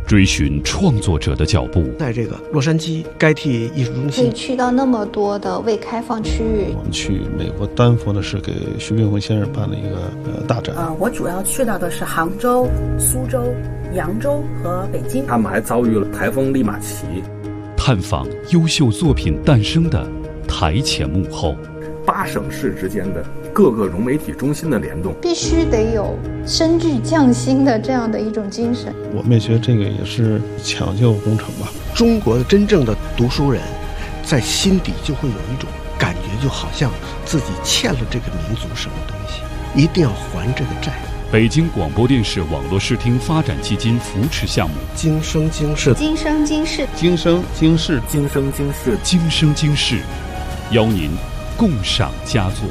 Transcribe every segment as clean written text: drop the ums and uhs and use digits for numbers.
追寻创作者的脚步。 在这个洛杉矶该替艺术中心， 可以去到那么多的未开放区域。 我们去美国丹佛的是给徐冰辉先生办了一个大展。 我主要去到的是杭州、苏州、扬州和北京。 他们还遭遇了台风利马奇。 探访优秀作品诞生的台前幕后 ，8省市之间的各个融媒体中心的联动， 必须得有深具匠心的这样的一种精神。 我们也觉得这个也是抢救工程吧。 中国的真正的读书人在心底就会有一种感觉，就好像自己欠了这个民族什么东西，一定要还这个债。 北京广播电视网络视听发展基金扶持项目， 今生今世， 今生今世， 今生今世， 今生今世， 今生今世，邀您共赏佳作。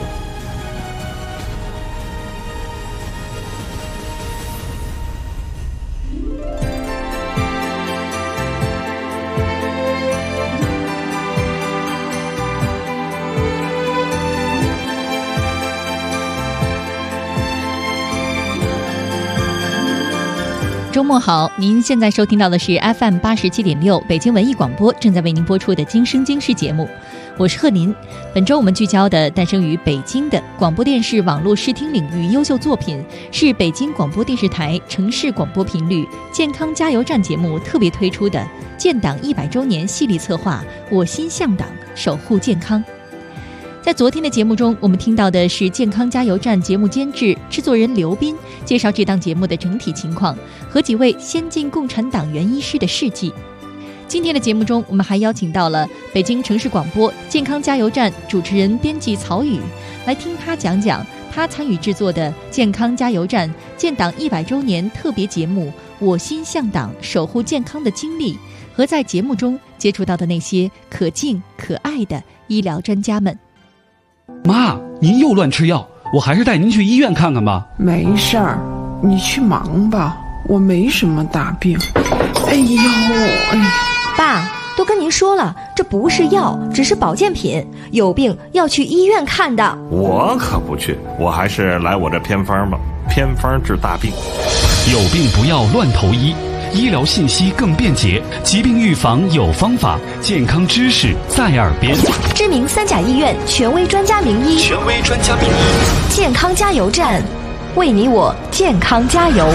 周末好，您现在收听到的是 FM 87.6北京文艺广播正在为您播出的今生今世节目，我是贺林。本周我们聚焦的诞生于北京的广播电视网络视听领域优秀作品，是北京广播电视台城市广播频率健康加油站节目特别推出的建党100周年系列策划我心向党，守护健康。在昨天的节目中，我们听到的是健康加油站节目监制、制作人刘斌介绍这档节目的整体情况和几位先进共产党员医师的事迹。今天的节目中，我们还邀请到了北京城市广播健康加油站主持人编辑曹宇，来听他讲讲他参与制作的健康加油站建党100周年特别节目我心向党，守护健康的经历，和在节目中接触到的那些可敬可爱的医疗专家们。 妈，您又乱吃药，我还是带您去医院看看吧。 没事儿，你去忙吧，我没什么大病。哎呦， 爸，都跟您说了，这不是药，只是保健品，有病要去医院看的。 我可不去，我还是来我这偏方吧，偏方治大病。 有病不要乱投医，医疗信息更便捷，疾病预防有方法，健康知识在耳边。 知名3甲医院权威专家名医，健康加油站，为你我健康加油。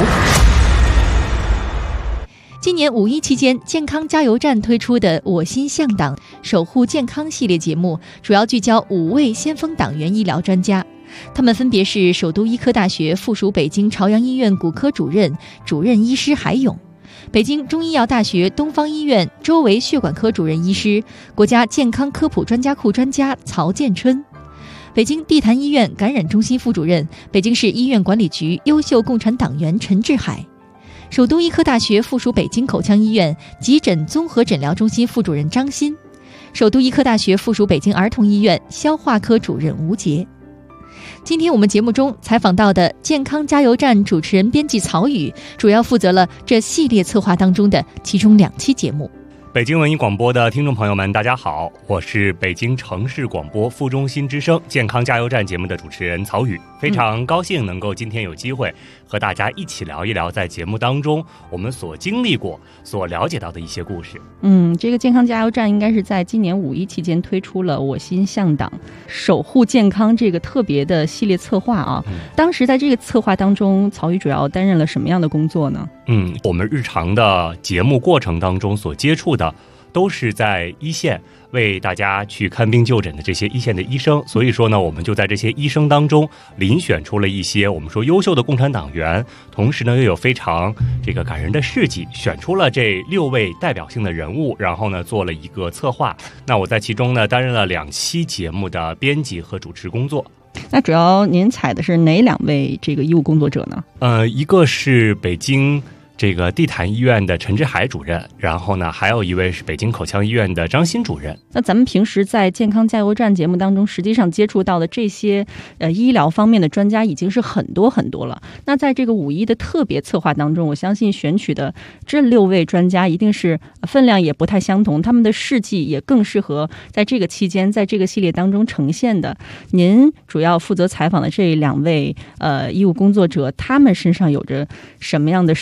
今年5·1期间，健康加油站推出的我心向党，守护健康系列节目，主要聚焦5位先锋党员医疗专家。他们分别是首都医科大学附属北京朝阳医院骨科主任医师海勇，北京中医药大学东方医院周围血管科主任医师、国家健康科普专家库专家曹建春，北京地坛医院感染中心副主任、北京市医院管理局优秀共产党员陈志海，首都医科大学附属北京口腔医院急诊综合诊疗中心副主任张鑫，首都医科大学附属北京儿童医院消化科主任吴杰。今天我们节目中采访到的健康加油站主持人编辑曹宇，主要负责了这系列策划当中的其中2期节目。 北京文艺广播的听众朋友们，大家好，我是北京城市广播副中心之声健康加油站节目的主持人曹宇，非常高兴能够今天有机会和大家一起聊一聊在节目当中我们所经历过、所了解到的一些故事。 这个健康加油站应该是在今年5·1期间推出了我心向党，守护健康这个特别的系列策划啊。当时在这个策划当中，曹宇主要担任了什么样的工作呢？ 我们日常的节目过程当中所接触的都是在一线为大家去看病就诊的这些一线的医生，所以说呢，我们就在这些医生当中遴选出了一些我们说优秀的共产党员，同时呢又有非常这个感人的事迹，选出了这6位代表性的人物，然后呢做了一个策划。那我在其中呢担任了2期节目的编辑和主持工作。 那主要您采的是哪2位这个医务工作者呢？ 一个是北京这个地坛医院的陈志海主任，然后呢还有一位是北京口腔医院的张鑫主任。 那咱们平时在健康加油站节目当中实际上接触到的这些医疗方面的专家已经是很多很多了。那在这个5·1的特别策划当中，我相信选取的这6位专家一定是分量也不太相同，他们的事迹也更适合在这个期间在这个系列当中呈现的。您主要负责采访的这2位医务工作者，他们身上有着什么样的事迹？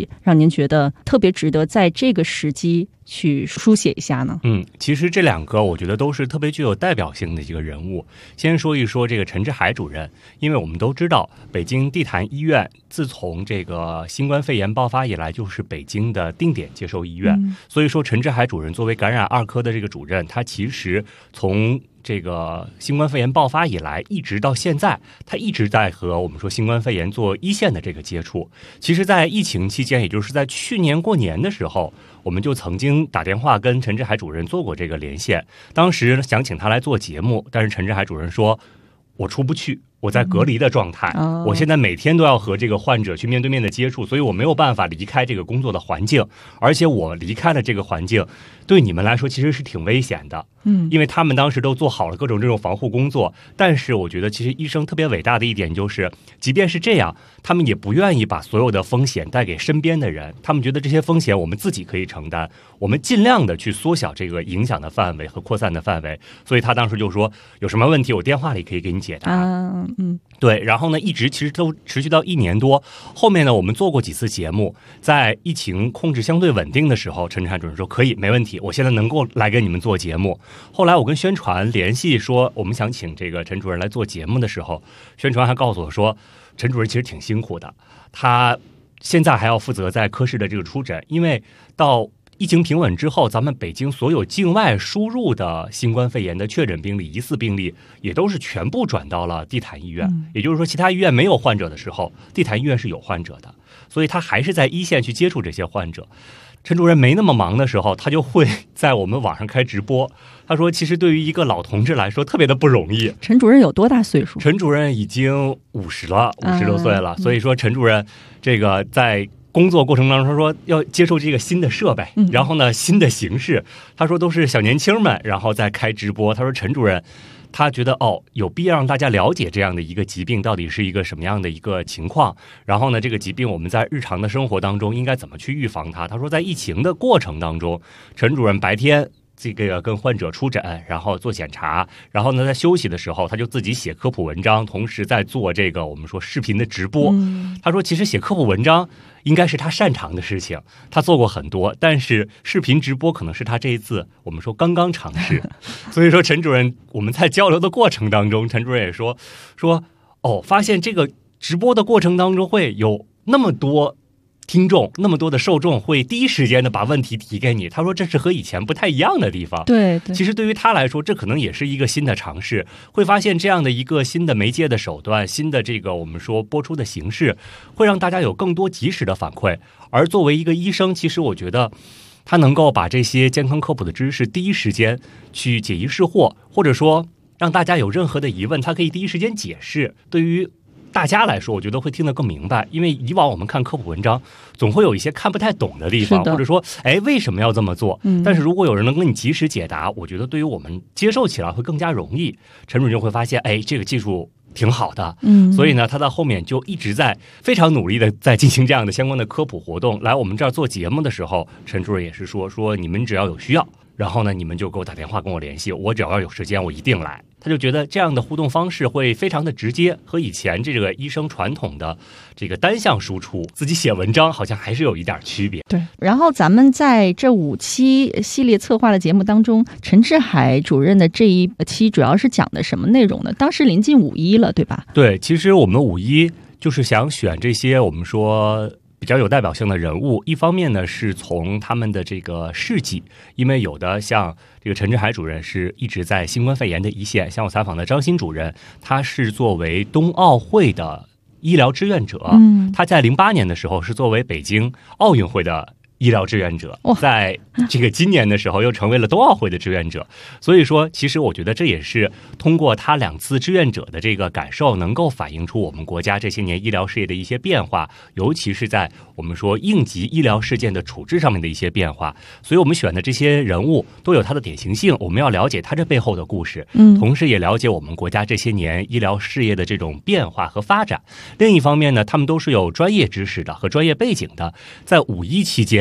以让您觉得特别值得在这个时机去书写一下呢？ 其实这两个我觉得都是特别具有代表性的一个人物。先说一说这个陈志海主任，因为我们都知道北京地坛医院自从这个新冠肺炎爆发以来，就是北京的定点接收医院，所以说陈志海主任作为感染2科的这个主任，他其实从这个新冠肺炎爆发以来一直到现在，他一直在和我们说新冠肺炎做一线的这个接触。其实在疫情期间，也就是在去年过年的时候，我们就曾经打电话跟陈志海主任做过这个连线，当时想请他来做节目，但是陈志海主任说我出不去，我在隔离的状态，我现在每天都要和这个患者去面对面的接触，所以我没有办法离开这个工作的环境，而且我离开了这个环境对你们来说其实是挺危险的，因为他们当时都做好了各种这种防护工作。但是我觉得其实医生特别伟大的一点就是，即便是这样，他们也不愿意把所有的风险带给身边的人，他们觉得这些风险我们自己可以承担，我们尽量的去缩小这个影响的范围和扩散的范围。所以他当时就说有什么问题我电话里可以给你解答。对，然后呢一直其实都持续到1年多。后面呢我们做过几次节目，在疫情控制相对稳定的时候，陈志海主任说可以没问题，我现在能够来给你们做节目。后来我跟宣传联系说我们想请这个陈主任来做节目的时候，宣传还告诉我说陈主任其实挺辛苦的，他现在还要负责在科室的这个出诊，因为到疫情平稳之后，咱们北京所有境外输入的新冠肺炎的确诊病例、疑似病例也都是全部转到了地坛医院，也就是说其他医院没有患者的时候，地坛医院是有患者的，所以他还是在一线去接触这些患者。陈主任没那么忙的时候，他就会在我们网上开直播。他说其实对于一个老同志来说特别的不容易。 陈主任有多大岁数？ 陈主任已经50了，50多岁了，所以说陈主任这个在工作过程当中，他说要接受这个新的设备，然后呢新的形式，他说都是小年轻们然后再开直播。他说陈主任他觉得有必要让大家了解这样的一个疾病到底是一个什么样的一个情况，然后呢这个疾病我们在日常的生活当中应该怎么去预防它。他说在疫情的过程当中，陈主任白天这个跟患者出诊，然后做检查，然后呢在休息的时候他就自己写科普文章，同时在做这个我们说视频的直播。他说其实写科普文章应该是他擅长的事情，他做过很多，但是视频直播可能是他这一次我们说刚刚尝试。所以说陈主任我们在交流的过程当中，陈主任也说发现这个直播的过程当中会有那么多听众，那么多的受众会第一时间的把问题提给你，他说这是和以前不太一样的地方。 对， 其实对于他来说这可能也是一个新的尝试，会发现这样的一个新的媒介的手段，新的这个我们说播出的形式，会让大家有更多及时的反馈。而作为一个医生，其实我觉得他能够把这些健康科普的知识第一时间去解疑释惑，或者说让大家有任何的疑问他可以第一时间解释，对于大家来说我觉得会听得更明白。因为以往我们看科普文章总会有一些看不太懂的地方，或者说为什么要这么做，但是如果有人能跟你及时解答，我觉得对于我们接受起来会更加容易。陈主任就会发现这个技术挺好的，所以呢他在后面就一直在非常努力的在进行这样的相关的科普活动。来我们这儿做节目的时候，陈主任也是说你们只要有需要，然后呢你们就给我打电话跟我联系，我只要有时间我一定来。他就觉得这样的互动方式会非常的直接，和以前这个医生传统的这个单向输出自己写文章好像还是有一点区别。 对，然后咱们在这5期系列策划的节目当中，陈志海主任的这一期主要是讲的什么内容呢？当时临近5·1了，对吧？ 对，其实我们5·1就是想选这些我们说比较有代表性的人物，一方面呢是从他们的这个事迹，因为有的像这个陈志海主任是一直在新冠肺炎的一线，像我采访的张欣主任，他是作为冬奥会的医疗志愿者，他在08年的时候是作为北京奥运会的医疗志愿者，在这个今年的时候又成为了冬奥会的志愿者。所以说其实我觉得这也是通过他2次志愿者的这个感受，能够反映出我们国家这些年医疗事业的一些变化，尤其是在我们说应急医疗事件的处置上面的一些变化。所以我们选的这些人物都有他的典型性，我们要了解他这背后的故事，同时也了解我们国家这些年医疗事业的这种变化和发展。另一方面呢，他们都是有专业知识的和专业背景的，在5·1期间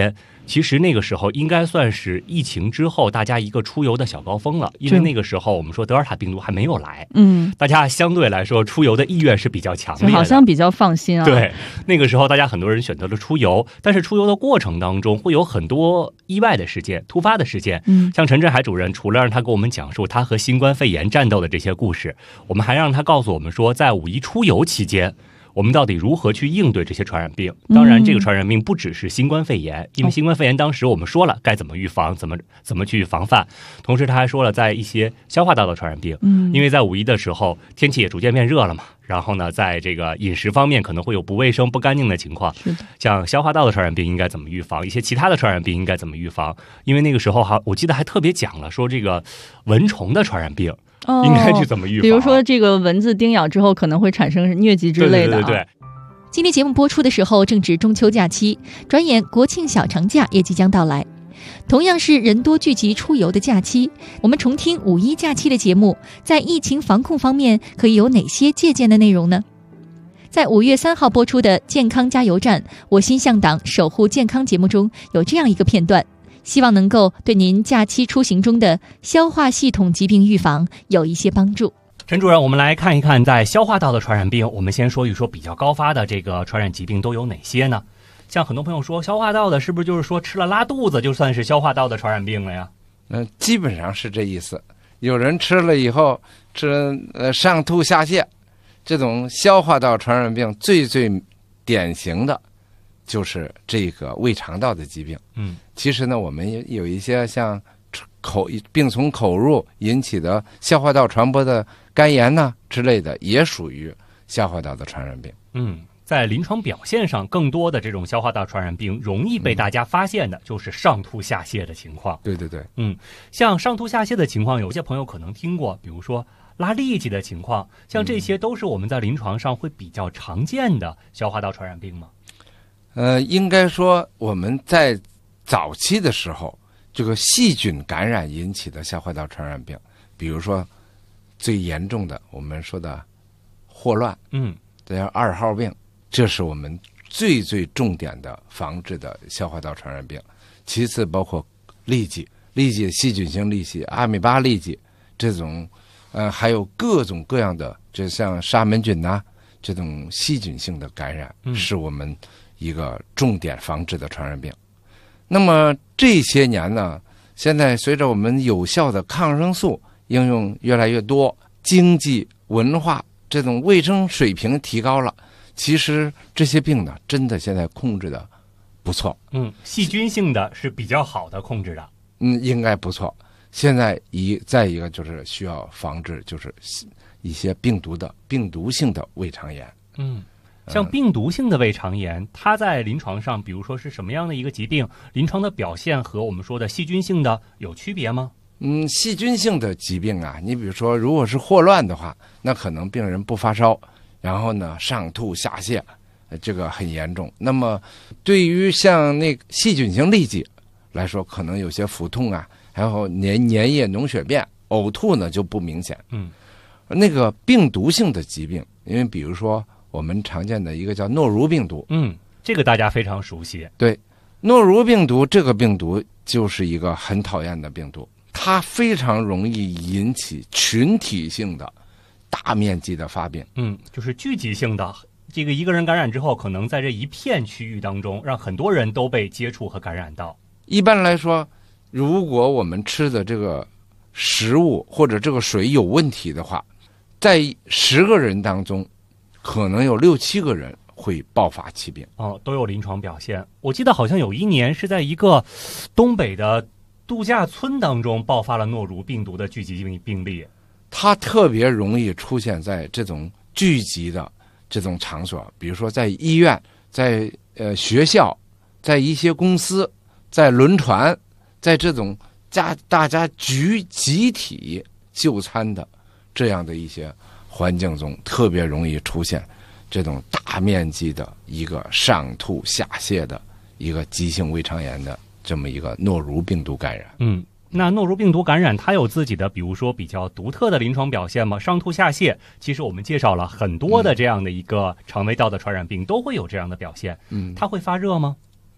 其实那个时候应该算是疫情之后大家一个出游的小高峰了，因为那个时候我们说德尔塔病毒还没有来，大家相对来说出游的意愿是比较强烈的， 好像比较放心啊。 对，那个时候大家很多人选择了出游，但是出游的过程当中会有很多意外的事件、突发的事件。像陈振海主任，除了让他给我们讲述他和新冠肺炎战斗的这些故事，我们还让他告诉我们说，在五一出游期间，我们到底如何去应对这些传染病？当然，这个传染病不只是新冠肺炎，因为新冠肺炎当时我们说了该怎么预防，怎么去防范。同时，他还说了在一些消化道的传染病，因为在五一的时候天气也逐渐变热了嘛，然后呢，在这个饮食方面可能会有不卫生、不干净的情况。像消化道的传染病应该怎么预防，一些其他的传染病应该怎么预防？因为那个时候我记得还特别讲了说这个蚊虫的传染病。应该去怎么预防？ 比如说这个蚊子叮咬之后可能会产生疟疾之类的。 对。 今天节目播出的时候正值中秋假期，转眼国庆小长假也即将到来。同样是人多聚集出游的假期，我们重听五一假期的节目，在疫情防控方面可以有哪些借鉴的内容呢？在5月3号播出的健康加油站，我心向党守护健康节目中有这样一个片段，希望能够对您假期出行中的消化系统疾病预防有一些帮助。 陈主任，我们来看一看在消化道的传染病，我们先说一说比较高发的这个传染疾病都有哪些呢？像很多朋友说消化道的是不是就是说吃了拉肚子就算是消化道的传染病了呀？ 基本上是这意思。有人吃了以后上吐下泻，这种消化道传染病最典型的就是这个胃肠道的疾病。其实呢，我们也有一些像病从口入引起的消化道传播的肝炎呐之类的，也属于消化道的传染病。 在临床表现上，更多的这种消化道传染病容易被大家发现的就是上吐下泻的情况。 对， 像上吐下泻的情况，有些朋友可能听过，比如说拉痢疾的情况，像这些都是我们在临床上会比较常见的消化道传染病吗？ 应该说我们在早期的时候，这个细菌感染引起的消化道传染病，比如说最严重的我们说的霍乱，这叫2号病，这是我们最重点的防治的消化道传染病。其次包括痢疾、细菌性痢疾、阿米巴痢疾这种，还有各种各样的，就像沙门菌呐这种细菌性的感染，是我们一个重点防治的传染病。那么这些年呢，现在随着我们有效的抗生素应用越来越多，经济文化这种卫生水平提高了，其实这些病呢，真的现在控制的不错。 细菌性的是比较好的控制的。 应该不错。现在再一个就是需要防治，就是一些病毒性的胃肠炎。 像病毒性的胃肠炎，它在临床上，比如说是什么样的一个疾病？临床的表现和我们说的细菌性的有区别吗？ 细菌性的疾病啊，你比如说如果是霍乱的话，那可能病人不发烧，然后呢上吐下泻，这个很严重。那么对于像那个细菌性痢疾来说，可能有些腹痛啊，然后粘液脓血便，呕吐呢就不明显。那个病毒性的疾病，因为比如说我们常见的一个叫诺如病毒， 这个大家非常熟悉。 对，诺如病毒这个病毒就是一个很讨厌的病毒，它非常容易引起群体性的大面积的发病。 就是聚集性的，这个一个人感染之后，可能在这一片区域当中，让很多人都被接触和感染到。 一般来说，如果我们吃的这个食物或者这个水有问题的话，在10个人当中，可能有6、7个人会爆发疾病。 都有临床表现。我记得好像有一年是在一个东北的度假村当中爆发了诺如病毒的聚集病例。 它特别容易出现在这种聚集的这种场所，比如说在医院、在学校、在一些公司、在轮船，在这种大家集体就餐的这样的一些环境中，特别容易出现这种大面积的一个上吐下泻的一个急性胃肠炎的这么一个诺如病毒感染。 那诺如病毒感染它有自己的比如说比较独特的临床表现吗？上吐下泻，其实我们介绍了很多的这样的一个肠胃道的传染病都会有这样的表现。它会发热吗？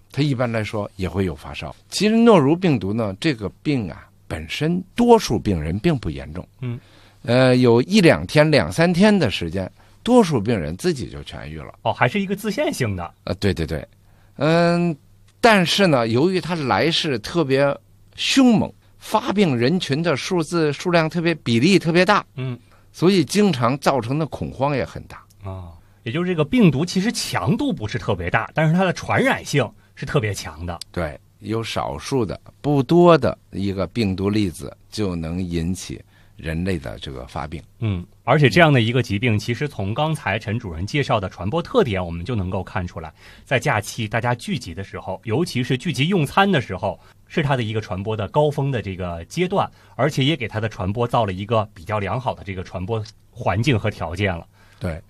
它一般来说也会有发烧。其实诺如病毒呢，这个病啊，本身多数病人并不严重，有1-2天、2-3天的时间，多数病人自己就痊愈了。 还是一个自限性的。 对对对，但是呢，由于它来势特别凶猛，发病人群的数量特别比例特别大，所以经常造成的恐慌也很大啊。也就是这个病毒其实强度不是特别大，但是它的传染性是特别强的。 对，有少数的不多的一个病毒粒子就能引起人类的这个发病。 而且这样的一个疾病，其实从刚才陈主任介绍的传播特点，我们就能够看出来，在假期大家聚集的时候，尤其是聚集用餐的时候，是它的一个传播的高峰的这个阶段，而且也给它的传播造了一个比较良好的这个传播环境和条件了。 对，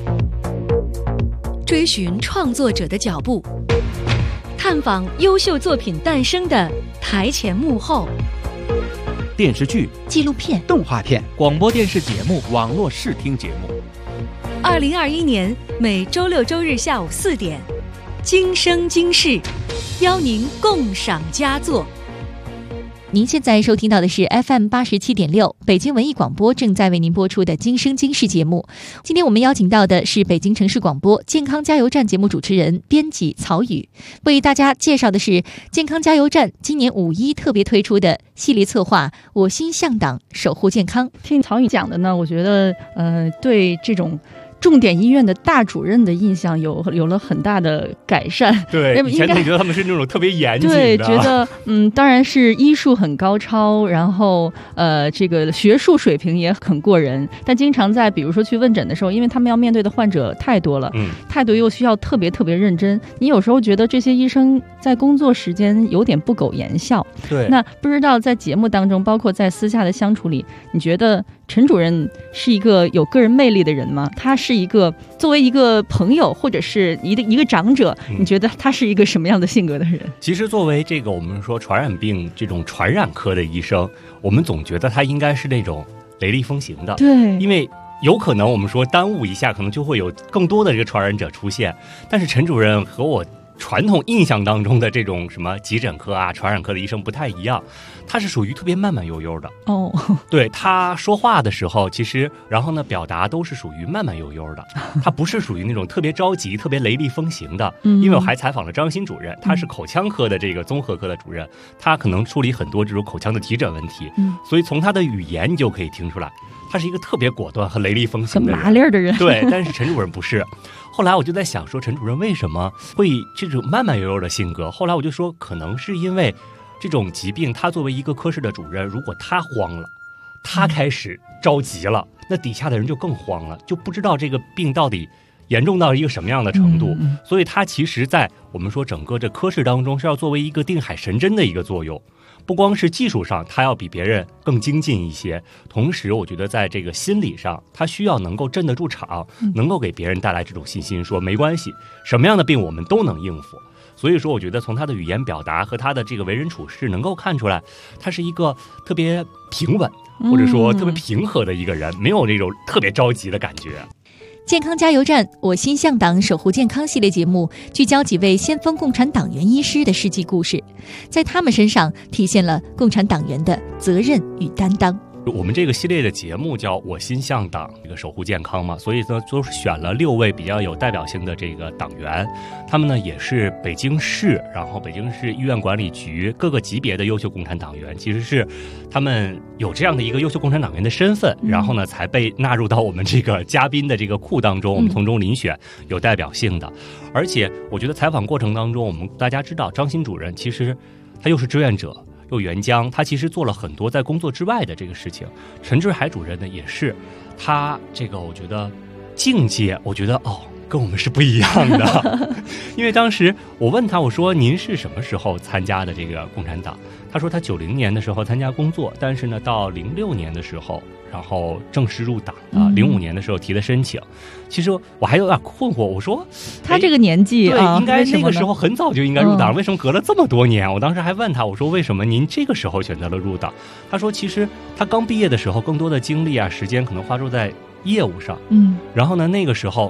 追寻创作者的脚步，探访优秀作品诞生的台前幕后。 电视剧、 纪录片、 动画片、广播电视节目、网络视听节目。 2021年每周6周日下午4点，今生今世，邀您共赏佳作。 您现在收听到的是 FM 87.6北京文艺广播正在为您播出的《今生今世》节目。今天我们邀请到的是北京城市广播健康加油站节目主持人、编辑曹宇，为大家介绍的是健康加油站今年5·1特别推出的系列策划“我心向党，守护健康”。 听曹宇讲的呢，我觉得对这种重点医院的大主任的印象有了很大的改善。 对，以前总觉得他们是那种特别严谨的， 对，觉得当然是医术很高超，然后这个学术水平也很过人，但经常在比如说去问诊的时候，因为他们要面对的患者太多了，态度又需要特别认真，你有时候觉得这些医生在工作时间有点不苟言笑。 对， 那不知道在节目当中，包括在私下的相处里，你觉得陈主任是一个有个人魅力的人吗？他是一个作为一个朋友或者是一个长者，你觉得他是一个什么样的性格的人？ 其实作为这个我们说传染病这种传染科的医生，我们总觉得他应该是那种雷厉风行的。 对， 因为有可能我们说耽误一下，可能就会有更多的这个传染者出现。但是陈主任和我传统印象当中的这种什么急诊科啊、传染科的医生不太一样，他是属于特别慢慢悠悠的。对，他说话的时候，其实然后呢表达都是属于慢慢悠悠的，他不是属于那种特别着急、特别雷厉风行的。因为我还采访了张鑫主任，他是口腔科的这个综合科的主任，他可能处理很多这种口腔的急诊问题，所以从他的语言你就可以听出来，他是一个特别果断和雷厉风行的人， 很麻利的人。 对，但是陈主任不是。后来我就在想说，陈主任为什么会这种慢慢悠悠的性格？后来我就说，可能是因为这种疾病，他作为一个科室的主任，如果他慌了，他开始着急了，那底下的人就更慌了，就不知道这个病到底严重到一个什么样的程度。所以他其实在我们说整个这科室当中是要作为一个定海神针的一个作用。不光是技术上他要比别人更精进一些，同时我觉得在这个心理上他需要能够镇得住场，能够给别人带来这种信心，说没关系，什么样的病我们都能应付。所以说我觉得从他的语言表达和他的这个为人处事能够看出来，他是一个特别平稳或者说特别平和的一个人，没有那种特别着急的感觉。 健康加油站，我心向党，守护健康系列节目聚焦几位先锋共产党员医师的事迹故事，在他们身上体现了共产党员的责任与担当。 我们这个系列的节目叫我心向党，这个守护健康嘛，所以呢都是选了6位比较有代表性的这个党员，他们呢也是北京市，然后北京市医院管理局各个级别的优秀共产党员，其实是他们有这样的一个优秀共产党员的身份，然后呢才被纳入到我们这个嘉宾的这个库当中，我们从中遴选有代表性的。而且我觉得采访过程当中，我们大家知道张鑫主任其实他又是志愿者又援疆，他其实做了很多在工作之外的这个事情。陈志海主任呢也是，他这个我觉得境界，我觉得跟我们是不一样的。因为当时我问他，我说您是什么时候参加的这个共产党？他说他90年的时候参加工作，但是呢到06年的时候然后正式入党的，05年的时候提的申请。其实我还有点困惑，我说他这个年纪对，应该那个时候很早就应该入党，为什么隔了这么多年？我当时还问他，我说为什么您这个时候选择了入党？他说其实他刚毕业的时候更多的精力啊时间可能花注在业务上，然后呢那个时候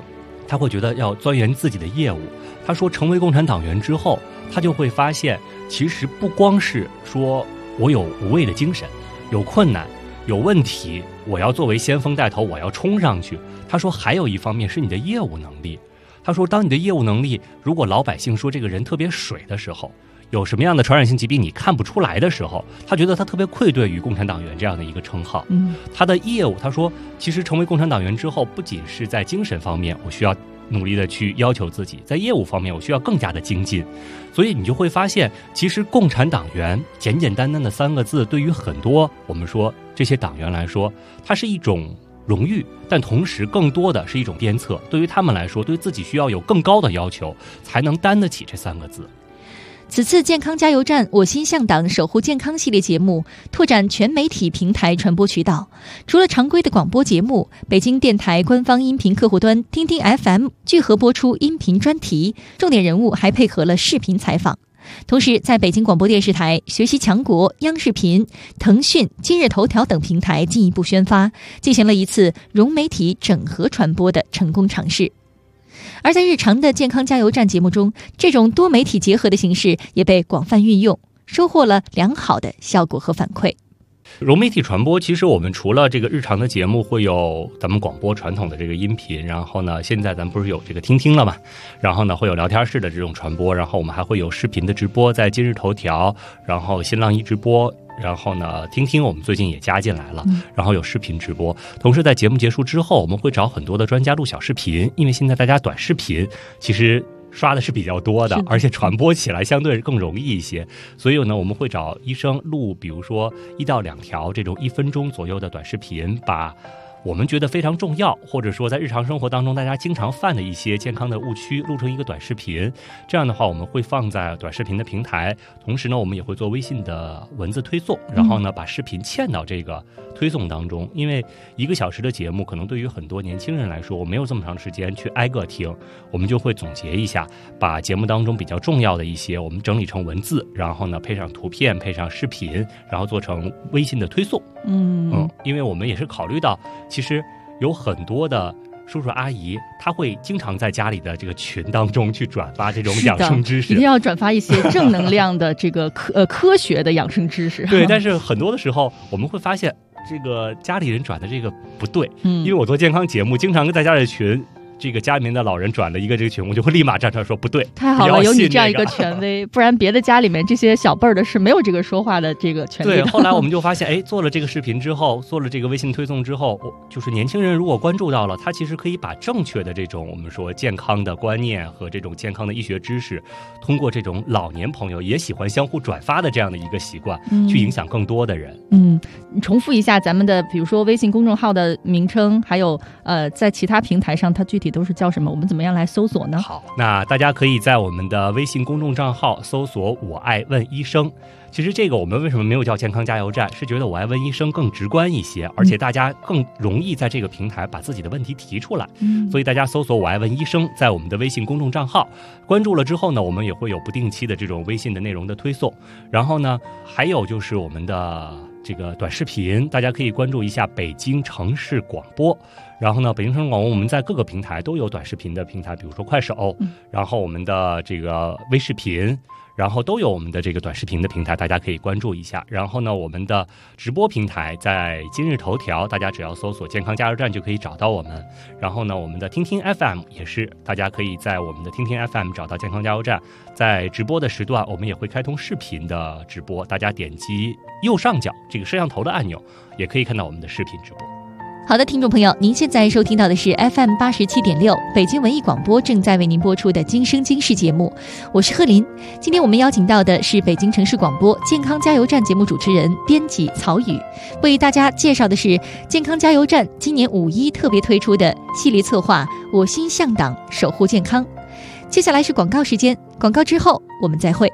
他会觉得要钻研自己的业务。他说成为共产党员之后，他就会发现其实不光是说我有无畏的精神，有困难有问题我要作为先锋带头，我要冲上去。他说还有一方面是你的业务能力。他说当你的业务能力，如果老百姓说这个人特别水的时候，有什么样的传染性疾病你看不出来的时候，他觉得他特别愧对于共产党员这样的一个称号。他的业务，他说其实成为共产党员之后，不仅是在精神方面我需要努力的去要求自己，在业务方面我需要更加的精进。所以你就会发现，其实共产党员简简单单的3个字，对于很多我们说这些党员来说，它是一种荣誉，但同时更多的是一种鞭策。对于他们来说，对自己需要有更高的要求，才能担得起这3个字。 此次健康加油站我心向党守护健康系列节目拓展全媒体平台传播渠道，除了常规的广播节目，北京电台官方音频客户端听听 FM 聚合播出音频专题，重点人物还配合了视频采访。同时在北京广播电视台、学习强国、央视频、腾讯、今日头条等平台进一步宣发，进行了一次融媒体整合传播的成功尝试。而在日常的健康加油站节目中，这种多媒体结合的形式也被广泛运用，收获了良好的效果和反馈。 融媒体传播，其实我们除了这个日常的节目会有咱们广播传统的这个音频，然后呢现在咱们不是有这个听听了嘛，然后呢会有聊天室的这种传播，然后我们还会有视频的直播，在今日头条，然后新浪一直播，然后呢听听我们最近也加进来了，然后有视频直播。同时在节目结束之后，我们会找很多的专家录小视频，因为现在大家短视频其实刷的是比较多的，而且传播起来相对更容易一些，所以呢我们会找医生录比如说1到2条这种1分钟左右的短视频，把我们觉得非常重要，或者说在日常生活当中大家经常犯的一些健康的误区录成一个短视频。这样的话我们会放在短视频的平台，同时呢我们也会做微信的文字推送，然后呢把视频嵌到这个推送当中。因为1个小时的节目可能对于很多年轻人来说，我没有这么长时间去挨个听，我们就会总结一下，把节目当中比较重要的一些我们整理成文字，然后呢配上图片，配上视频，然后做成微信的推送。因为我们也是考虑到其实有很多的叔叔阿姨，他会经常在家里的这个群当中去转发这种养生知识， 一定要转发一些正能量的这个科学的养生知识。 对，但是很多的时候我们会发现这个家里人转的这个不对，因为我做健康节目经常在家里群，这个家里面的老人转了一个这个群，我就会立马站出来说不对。 太好了，有你这样一个权威，不然别的家里面这些小辈儿的是没有这个说话的这个权利的。 对，后来我们就发现，做了这个视频之后，做了这个微信推送之后，就是年轻人如果关注到了，他其实可以把正确的这种我们说健康的观念和这种健康的医学知识，通过这种老年朋友也喜欢相互转发的这样的一个习惯，去影响更多的人。 重复一下咱们的比如说微信公众号的名称，还有在其他平台上它具体都是叫什么，我们怎么样来搜索呢？ 好，那大家可以在我们的微信公众账号搜索我爱问医生。其实这个我们为什么没有叫健康加油站，是觉得我爱问医生更直观一些，而且大家更容易在这个平台把自己的问题提出来。所以大家搜索我爱问医生，在我们的微信公众账号关注了之后呢，我们也会有不定期的这种微信的内容的推送。然后呢还有就是我们的这个短视频，大家可以关注一下北京城市广播。然后呢北京城市广播我们在各个平台都有短视频的平台，比如说快手，然后我们的这个微视频，然后都有我们的这个短视频的平台，大家可以关注一下。然后呢我们的直播平台在今日头条，大家只要搜索健康加油站就可以找到我们。然后呢我们的听听 FM 也是，大家可以在我们的听听 FM 找到健康加油站，在直播的时段我们也会开通视频的直播，大家点击右上角这个摄像头的按钮也可以看到我们的视频直播。 好的，听众朋友，您现在收听到的是 FM 87.6北京文艺广播正在为您播出的今生今世节目，我是贺林。今天我们邀请到的是北京城市广播健康加油站节目主持人编辑曹宇，为大家介绍的是健康加油站今年5·1特别推出的系列策划我心向党守护健康。接下来是广告时间，广告之后我们再会。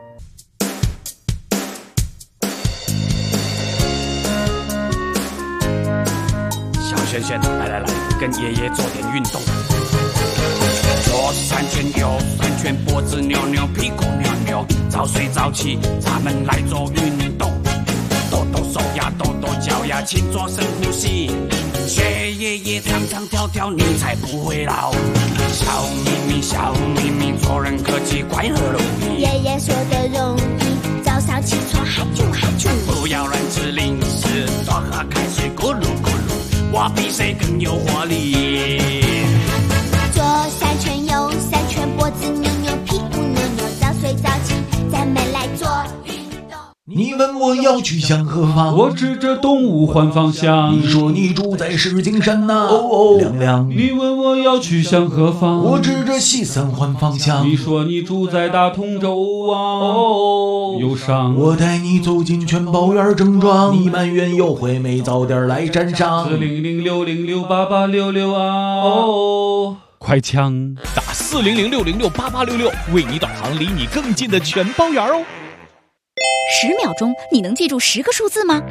轩轩，来，跟爷爷做点运动。左3圈，右3圈，脖子扭扭，屁股扭扭，早睡早起，咱们来做运动。抖抖手呀，抖抖脚咬牙勤做深呼吸，学爷爷唱唱跳跳，你才不会老。笑眯眯笑眯眯，做人客气，快乐容易。 爷爷说的容易，早上起床哈啾哈啾。 不要乱吃零食，多喝开水咕噜咕噜，我比谁更有活力。 左3圈右3圈，脖子扭扭，屁股扭扭，早睡早起，咱们来做运动。 你问我要去向何方， 我指着东吴换方向。 你说你住在石景山呐，亮亮。 你问我要去向何方， 我指着西三环方向。 你说你住在大同州啊，忧伤。 我带你走进全宝园正庄，你埋怨有惠美，早点来沾上。 400-606-8866啊，快枪打400-606-8866，为你导航离你更近的全包园哦。 10秒钟，你能记住10个数字吗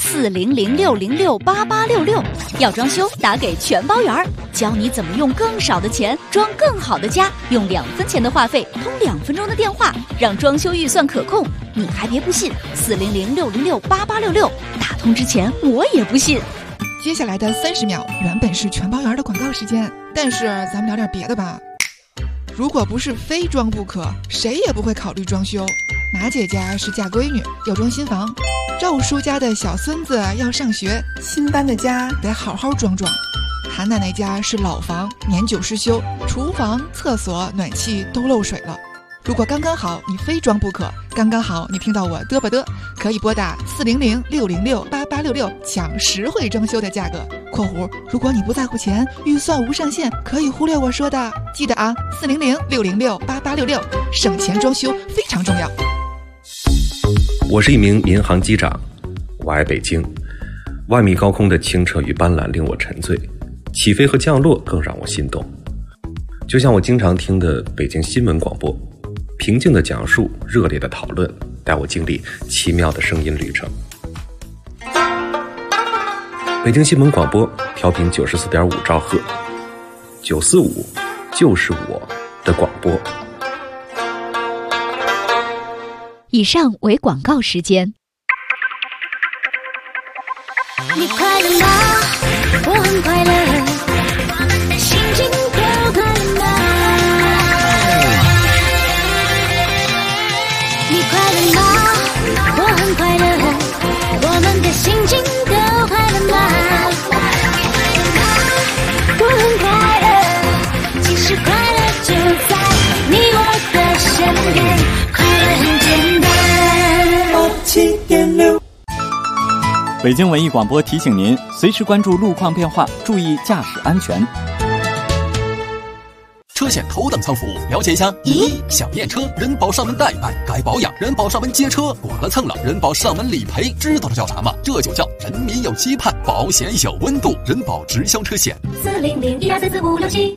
？400-606-8866，要装修打给全包园，教你怎么用更少的钱装更好的家，用2分钱的话费通2分钟的电话，让装修预算可控。你还别不信，400-606-8866，打通之前我也不信。 接下来的30秒原本是全包园的广告时间，但是咱们聊点别的吧。如果不是非装不可，谁也不会考虑装修。马姐家是嫁闺女，要装新房；赵叔家的小孙子要上学，新搬的家得好好装装。韩奶奶家是老房，年久失修，厨房、厕所、暖气都漏水了。如果刚刚好你非装不可，刚刚好你听到我嘚吧嘚，可以拨打400-606-8866抢实惠装修的价格。括弧，如果你不在乎钱，预算无上限，可以忽略我说的。记得啊，400-606-8866，省钱装修非常重要。 我是一名民航机长，我爱北京。万米高空的清澈与斑斓令我沉醉，起飞和降落更让我心动。就像我经常听的北京新闻广播，平静的讲述，热烈的讨论，带我经历奇妙的声音旅程。北京新闻广播调频94.5兆赫，945就是我的广播。 以上为广告时间。 你快乐吗？我很快乐，心情都快乐吗？你快乐吗？我很快乐，我们的心情都快乐吗？我很快乐，其实快乐就在你我的身边，快乐很简单。7.6 北京文艺广播提醒您，随时关注路况变化，注意驾驶安全。 车险头等舱服务，了解一下。1. 想验车，人保上门代办；该保养，人保上门接车；剐了蹭了，人保上门理赔。知道这叫啥吗？这就叫人民有期盼，保险有温度，人保直销车险。400-1244567。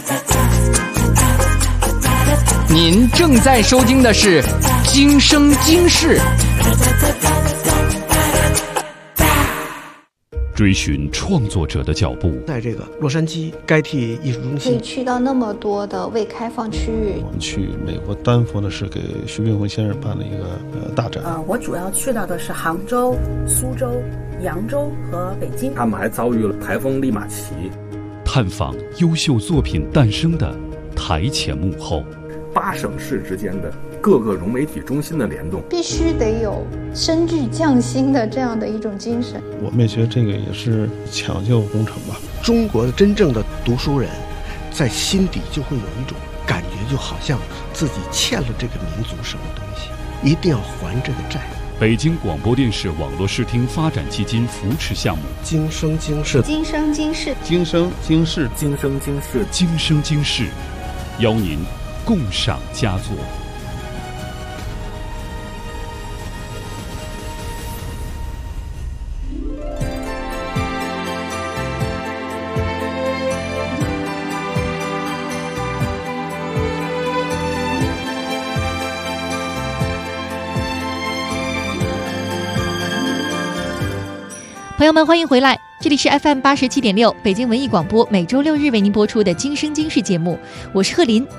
您正在收听的是《今生今世》。 追寻创作者的脚步， 在这个洛杉矶该替艺术中心， 可以去到那么多的未开放区域。 我们去美国丹佛呢，是给徐冰辉先生办了一个大展。 我主要去到的是杭州、苏州、扬州和北京。 他们还遭遇了台风利马奇， 探访优秀作品诞生的台前幕后 ，8省市之间的各个融媒体中心的联动， 必须得有深具匠心的这样的一种精神。 我们也觉得这个也是抢救工程吧。 中国的真正的读书人，在心底就会有一种感觉，就好像自己欠了这个民族什么东西，一定要还这个债。 北京广播电视网络视听发展基金扶持项目， 今生今世， 今生今世， 今生今世， 今生今世， 今生今世，邀您共赏佳作。 朋友们，欢迎回来，这里是 FM 87.6北京文艺广播，每周6日为您播出的《今生今世》节目，我是贺林。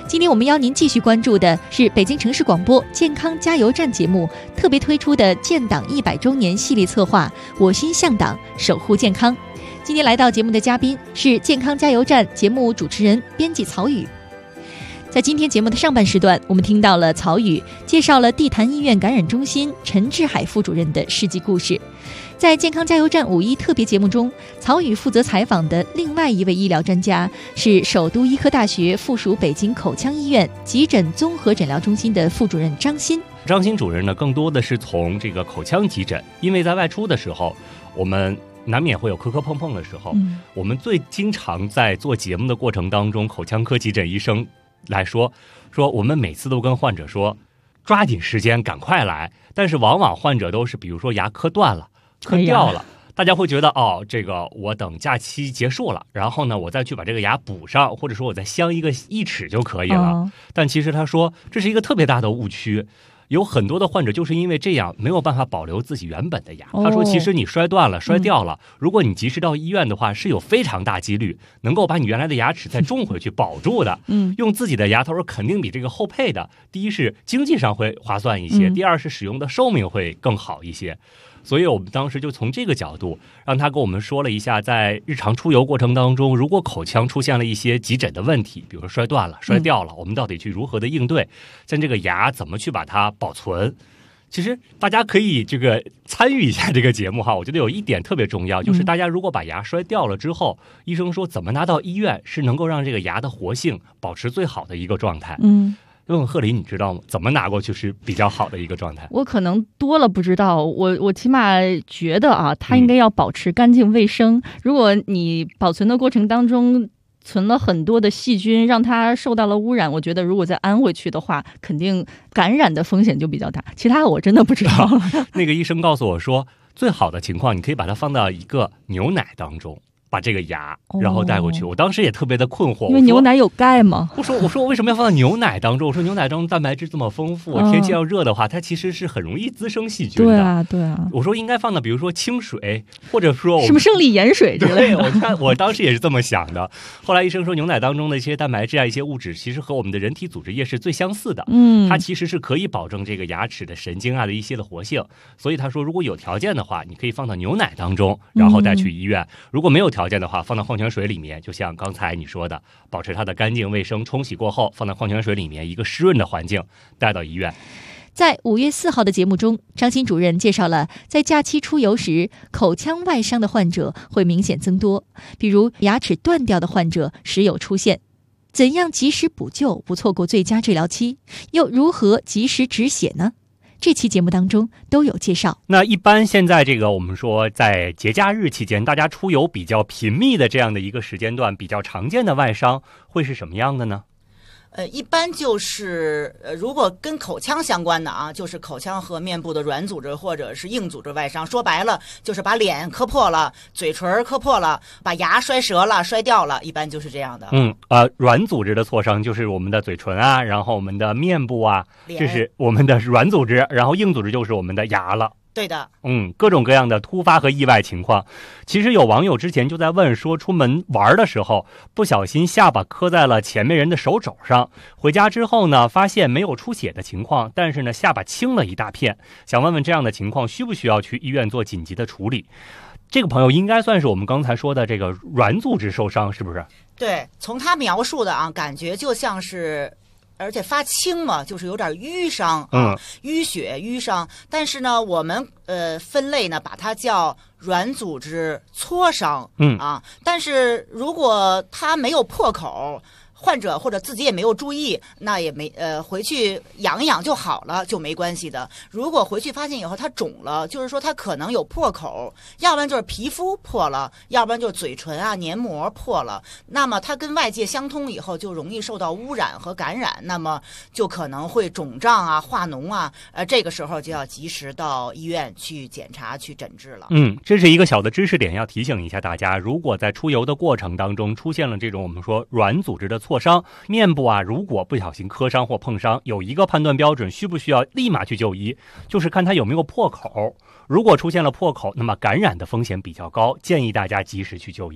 今天我们邀您继续关注的是北京城市广播健康加油站节目特别推出的建党100周年系列策划我心向党，守护健康。今天来到节目的嘉宾是健康加油站节目主持人、编辑曹宇。在今天节目的上半时段，我们听到了曹宇介绍了地坛医院感染中心陈志海副主任的事迹故事。在健康加油站5·1特别节目中，曹宇负责采访的另外一位医疗专家是首都医科大学附属北京口腔医院急诊综合诊疗中心的副主任张鑫。 张鑫主任呢，更多的是从这个口腔急诊，因为在外出的时候，我们难免会有磕磕碰碰的时候，我们最经常在做节目的过程当中，口腔科急诊医生来说我们每次都跟患者说抓紧时间赶快来，但是往往患者都是比如说牙磕断了磕掉了，大家会觉得这个我等假期结束了，然后呢我再去把这个牙补上，或者说我再镶一个义齿就可以了。但其实他说这是一个特别大的误区，有很多的患者就是因为这样没有办法保留自己原本的牙。他说其实你摔断了摔掉了，如果你及时到医院的话，是有非常大几率能够把你原来的牙齿再种回去保住的。用自己的牙头肯定比这个后配的，第一是经济上会划算一些，第二是使用的寿命会更好一些。所以我们当时就从这个角度让他跟我们说了一下，在日常出游过程当中，如果口腔出现了一些急诊的问题，比如说摔断了摔掉了，我们到底去如何的应对，像这个牙怎么去把它保存。其实大家可以参与一下这个节目哈，我觉得有一点特别重要，就是大家如果把牙摔掉了之后，医生说怎么拿到医院是能够让这个牙的活性保持最好的一个状态。问贺林，你知道吗？怎么拿过去是比较好的一个状态？ 我可能多了不知道，我起码觉得它应该要保持干净卫生。如果你保存的过程当中存了很多的细菌，让它受到了污染，我觉得如果再安回去的话，肯定感染的风险就比较大。其他我真的不知道了。 那个医生告诉我说，最好的情况你可以把它放到一个牛奶当中，把这个牙然后带过去。我当时也特别的困惑， 因为牛奶有钙吗？ 我说为什么要放到牛奶当中？我说牛奶当中蛋白质这么丰富，天气要热的话，它其实是很容易滋生细菌的。 对啊。 我说应该放到比如说清水，或者说什么生理盐水之类的。 对，我当时也是这么想的。后来医生说牛奶当中的一些蛋白质一些物质，其实和我们的人体组织液是最相似的。它其实是可以保证这个牙齿的神经的一些的活性。所以他说如果有条件的话，你可以放到牛奶当中，然后带去医院。如果没有条件的话，放到矿泉水里面，就像刚才你说的，保持它的干净卫生，冲洗过后放到矿泉水里面，一个湿润的环境带到医院。 在5月4号的节目中，张鑫主任介绍了在假期出游时口腔外伤的患者会明显增多，比如牙齿断掉的患者时有出现。怎样及时补救，不错过最佳治疗期？又如何及时止血呢？这期节目当中都有介绍。 那一般现在我们说在节假日期间，大家出游比较频密的这样的一个时间段，比较常见的外伤会是什么样的呢？ 一般就是如果跟口腔相关的就是口腔和面部的软组织或者是硬组织外伤。说白了就是把脸磕破了，嘴唇磕破了，把牙摔折了摔掉了，一般就是这样的。 软组织的挫伤就是我们的嘴唇然后我们的面部这是我们的软组织，然后硬组织就是我们的牙了。 对的。 各种各样的突发和意外情况。其实有网友之前就在问说，出门玩的时候不小心下巴磕在了前面人的手肘上，回家之后呢发现没有出血的情况，但是呢下巴青了一大片，想问问这样的情况需不需要去医院做紧急的处理？这个朋友应该算是我们刚才说的这个软组织受伤，是不是？对，从他描述的感觉就像是，而且发青嘛，就是有点淤伤淤血淤伤。但是呢，我们分类呢，把它叫软组织挫伤但是如果它没有破口，患者或者自己也没有注意，那也没回去养一养就好了，就没关系的。如果回去发现以后它肿了，就是说它可能有破口，要不然就是皮肤破了，要不然就是嘴唇黏膜破了，那么它跟外界相通以后就容易受到污染和感染，那么就可能会肿胀化脓这个时候就要及时到医院去检查去诊治了。这是一个小的知识点，要提醒一下大家，如果在出游的过程当中出现了这种我们说软组织的挫伤，面部如果不小心磕伤或碰伤，有一个判断标准，需不需要立马去就医，就是看它有没有破口。如果出现了破口，那么感染的风险比较高，建议大家及时去就医。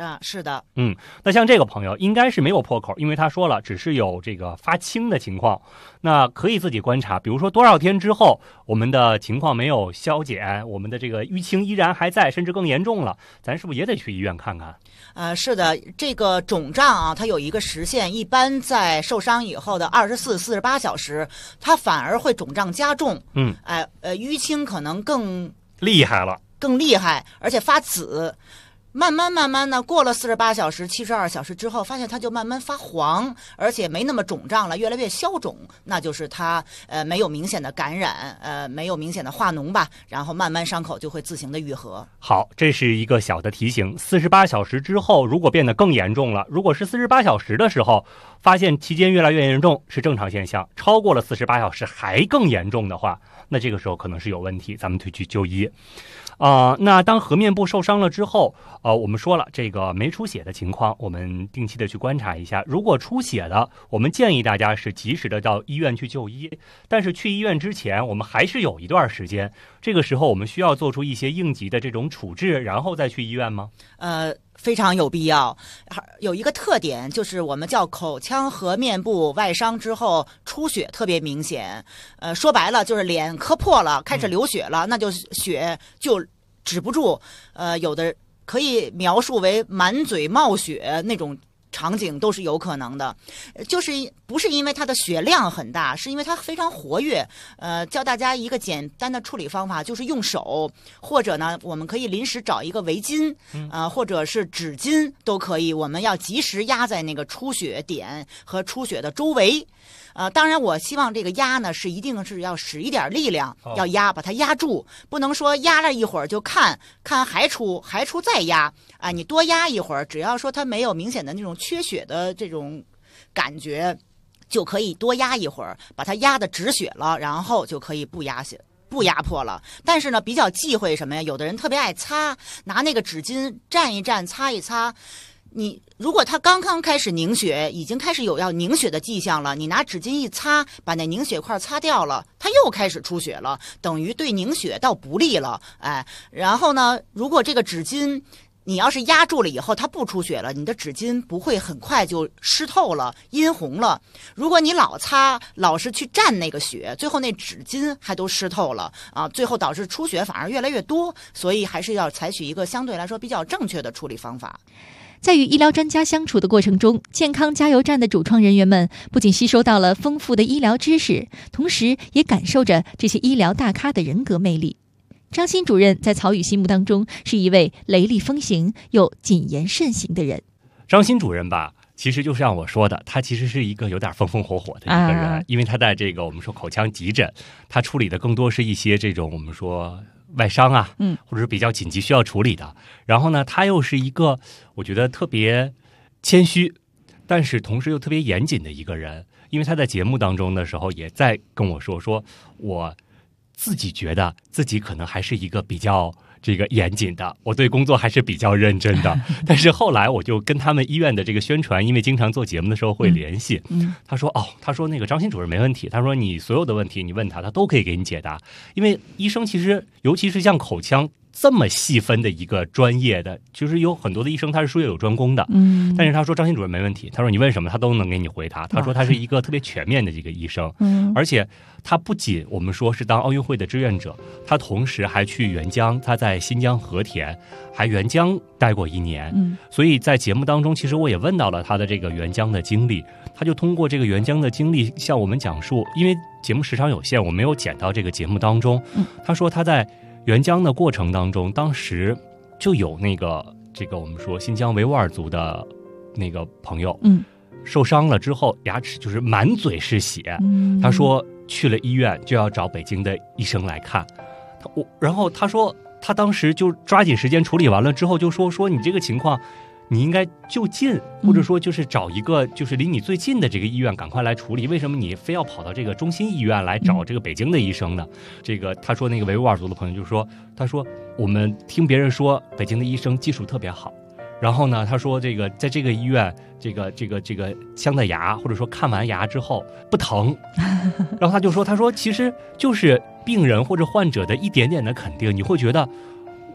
是的。 那像这个朋友应该是没有破口，因为他说了只是有这个发青的情况，那可以自己观察，比如说多少天之后我们的情况没有消减，我们的这个淤青依然还在，甚至更严重了，咱是不是也得去医院看看？ 是的，这个肿胀啊，它有一个时限，一般在受伤以后的24、48小时，它反而会肿胀加重。淤青可能更厉害了， 而且发紫。慢慢呢，过了48小时、72小时之后，发现它就慢慢发黄，而且没那么肿胀了，越来越消肿，那就是它没有明显的感染，没有明显的化脓吧，然后慢慢伤口就会自行的愈合。 好，这是一个小的提醒。48小时之后，如果变得更严重了，如果是48小时的时候发现期间越来越严重是正常现象，超过了48小时还更严重的话，那这个时候可能是有问题，咱们得去就医。那当颌面部受伤了之后，我们说了这个没出血的情况，我们定期的去观察一下。如果出血的，我们建议大家是及时的到医院去就医。但是去医院之前，我们还是有一段时间，这个时候我们需要做出一些应急的这种处置，然后再去医院吗？ 非常有必要。有一个特点就是我们叫口腔颌面部外伤之后出血特别明显。说白了就是脸磕破了，开始流血了，那就血就止不住。有的可以描述为满嘴冒血那种场景都是有可能的，就是不是因为它的血量很大，是因为它非常活跃。教大家一个简单的处理方法，就是用手，或者呢，我们可以临时找一个围巾，或者是纸巾都可以。我们要及时压在那个出血点和出血的周围。当然我希望这个压呢是一定是要使一点力量，要压，把它压住，不能说压了一会儿就看还出再压啊。你多压一会儿，只要说它没有明显的那种缺血的这种感觉，就可以多压一会儿，把它压的止血了，然后就可以不压迫了。但是呢，比较忌讳什么呀？有的人特别爱擦，拿那个纸巾蘸一蘸，擦一擦。你如果它刚刚开始凝血，已经开始有要凝血的迹象了，你拿纸巾一擦，把那凝血块擦掉了，它又开始出血了，等于对凝血倒不利了。然后呢，如果这个纸巾你要是压住了以后它不出血了，你的纸巾不会很快就湿透了，阴红了。如果你老擦，老是去蘸那个血，最后那纸巾还都湿透了啊，最后导致出血反而越来越多。所以还是要采取一个相对来说比较正确的处理方法。 在与医疗专家相处的过程中，健康加油站的主创人员们不仅吸收到了丰富的医疗知识，同时也感受着这些医疗大咖的人格魅力。张欣主任在曹禺心目当中是一位雷厉风行又谨言慎行的人。 张欣主任吧，其实就是像我说的，他其实是一个有点风风火火的一个人，因为他在这个我们说口腔急诊，他处理的更多是一些这种我们说外伤啊，或者是比较紧急需要处理的。然后呢，他又是一个我觉得特别谦虚，但是同时又特别严谨的一个人。因为他在节目当中的时候也在跟我说我自己觉得自己可能还是一个比较这个严谨的，我对工作还是比较认真的。但是后来我就跟他们医院的这个宣传，因为经常做节目的时候会联系，他说那个张欣主任没问题，他说你所有的问题你问他都可以给你解答。因为医生其实尤其是像口腔这么细分的一个专业的，其实有很多的医生他是术业有专攻的，但是他说张欣主任没问题，他说你问什么他都能给你回答，他说他是一个特别全面的这个医生，而且他不仅我们说是当奥运会的志愿者，他同时还去援疆，他在新疆和田还援疆待过1年，所以在节目当中其实我也问到了他的这个援疆的经历，他就通过这个援疆的经历向我们讲述，因为节目时长有限，我没有剪到这个节目当中，他说他在援疆的过程当中，当时就有这个我们说新疆维吾尔族的那个朋友，受伤了之后牙齿就是满嘴是血，他说去了医院就要找北京的医生来看，然后他说他当时就抓紧时间处理完了之后就说你这个情况你应该就近，或者说就是找一个就是离你最近的这个医院赶快来处理，为什么你非要跑到这个中心医院来找这个北京的医生呢？这个他说那个维吾尔族的朋友就说，他说我们听别人说北京的医生技术特别好，然后呢他说这个在这个医院这个镶的牙或者说看完牙之后不疼，然后他说其实就是病人或者患者的一点点的肯定，你会觉得我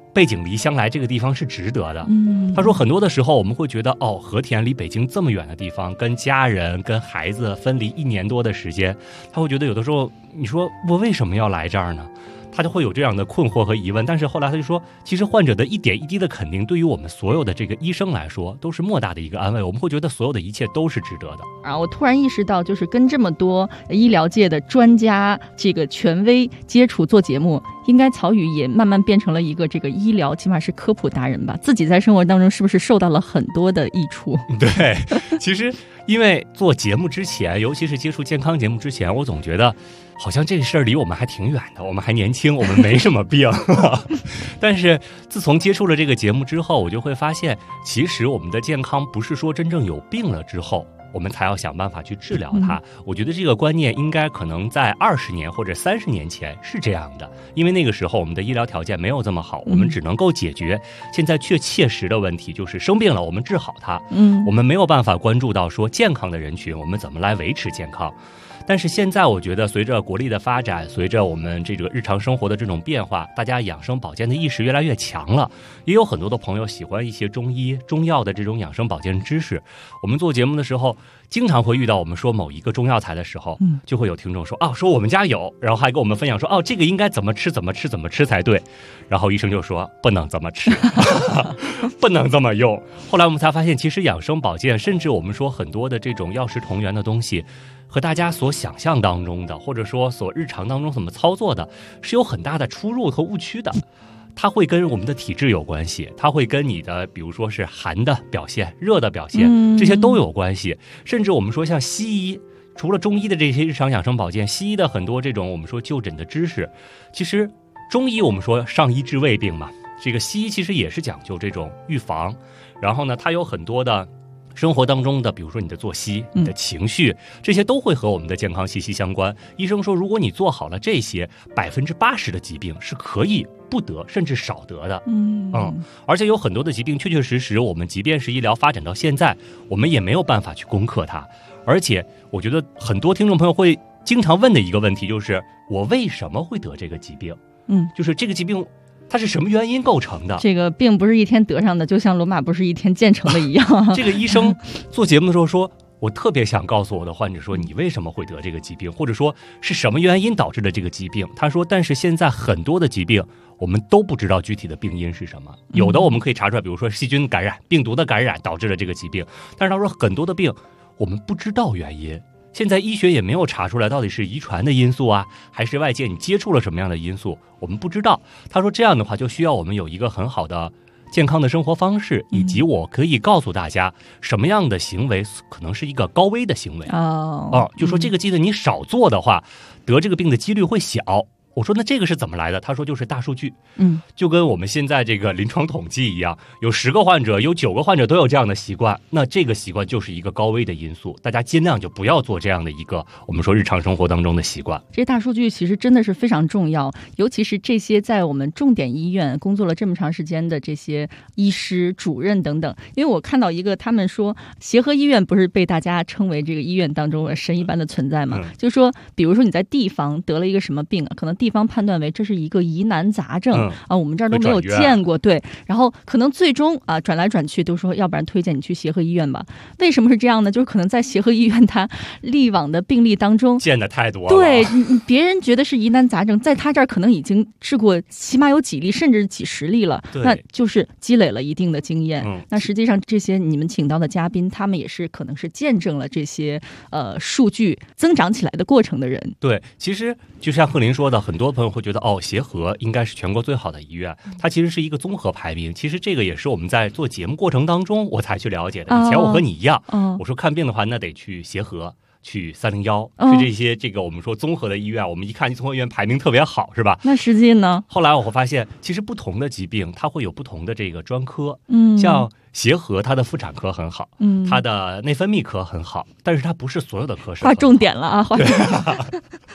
背井离乡来这个地方是值得的。他说很多的时候我们会觉得和田离北京这么远的地方，跟家人跟孩子分离1年多的时间，他会觉得有的时候你说我为什么要来这儿呢？他就会有这样的困惑和疑问。但是后来他就说，其实患者的一点一滴的肯定对于我们所有的这个医生来说都是莫大的一个安慰，我们会觉得所有的一切都是值得的。 我突然意识到，就是跟这么多医疗界的专家这个权威接触做节目，应该曹禺也慢慢变成了一个这个医疗起码是科普达人吧，自己在生活当中是不是受到了很多的益处？ 对，其实因为做节目之前，尤其是接触健康节目之前，我总觉得好像这个事儿离我们还挺远的，我们还年轻，我们没什么病。但是自从接触了这个节目之后，我就会发现，其实我们的健康不是说真正有病了之后我们才要想办法去治疗它。我觉得这个观念应该可能在20年或者30年前是这样的，因为那个时候我们的医疗条件没有这么好，我们只能够解决现在切实的问题，就是生病了我们治好它。我们没有办法关注到说健康的人群我们怎么来维持健康。但是现在我觉得随着国力的发展，随着我们这个日常生活的这种变化，大家养生保健的意识越来越强了，也有很多的朋友喜欢一些中医中药的这种养生保健知识。我们做节目的时候经常会遇到我们说某一个中药材的时候，就会有听众说说我们家有，然后还跟我们分享说这个应该怎么吃才对，然后医生就说不能这么吃不能这么用。后来我们才发现，其实养生保健甚至我们说很多的这种药食同源的东西，和大家所想象当中的，或者说所日常当中怎么操作的，是有很大的出入和误区的。它会跟我们的体质有关系，它会跟你的比如说是寒的表现、热的表现，这些都有关系。甚至我们说像西医，除了中医的这些日常养生保健，西医的很多这种我们说就诊的知识，其实中医我们说上医治未病嘛，这个西医其实也是讲究这种预防。然后呢，它有很多的生活当中的，比如说你的作息、你的情绪，这些都会和我们的健康息息相关。医生说，如果你做好了这些，80%的疾病是可以不得甚至少得的。而且有很多的疾病确实我们即便是医疗发展到现在，我们也没有办法去攻克它。而且我觉得很多听众朋友会经常问的一个问题就是我为什么会得这个疾病？就是这个疾病它是什么原因构成的？ 这个并不是一天得上的，就像罗马不是一天建成的一样。 这个医生做节目的时候说，我特别想告诉我的患者说，你为什么会得这个疾病，或者说是什么原因导致的这个疾病。他说，但是现在很多的疾病我们都不知道具体的病因是什么，有的我们可以查出来，比如说细菌感染、病毒的感染导致了这个疾病，但是他说很多的病我们不知道原因。现在医学也没有查出来到底是遗传的因素啊，还是外界你接触了什么样的因素，我们不知道。他说这样的话就需要我们有一个很好的健康的生活方式，以及我可以告诉大家什么样的行为可能是一个高危的行为。就说这个记得你少做的话，得这个病的几率会小。我说那这个是怎么来的？他说就是大数据，就跟我们现在这个临床统计一样，有10个患者，有9个患者都有这样的习惯，那这个习惯就是一个高危的因素，大家尽量就不要做这样的一个我们说日常生活当中的习惯。 这大数据其实真的是非常重要，尤其是这些在我们重点医院工作了这么长时间的这些医师、主任等等。因为我看到一个，他们说协和医院不是被大家称为这个医院当中神一般的存在嘛？就是说，比如说你在地方得了一个什么病，可能地方判断为这是一个疑难杂症我们这儿都没有见过，对，然后可能最终转来转去都说，要不然推荐你去协和医院吧。为什么是这样呢？就是可能在协和医院它历往的病例当中见的太多了， 对，别人觉得是疑难杂症，在他这儿可能已经治过起码有几例甚至几10例了，那就是积累了一定的经验。那实际上这些你们请到的嘉宾，他们也是可能是见证了这些数据增长起来的过程的人。 对，其实就像贺林说的，很多朋友会觉得协和应该是全国最好的医院，它其实是一个综合排名。其实这个也是我们在做节目过程当中我才去了解的。以前我和你一样，我说看病的话那得去协和，去301，去这些这个我们说综合的医院，我们一看综合医院排名特别好，是吧？ 那实际呢？ 后来我会发现，其实不同的疾病它会有不同的这个专科，像协和它的妇产科很好，它的内分泌科很好，但是它不是所有的科室。 划重点了啊，划重点。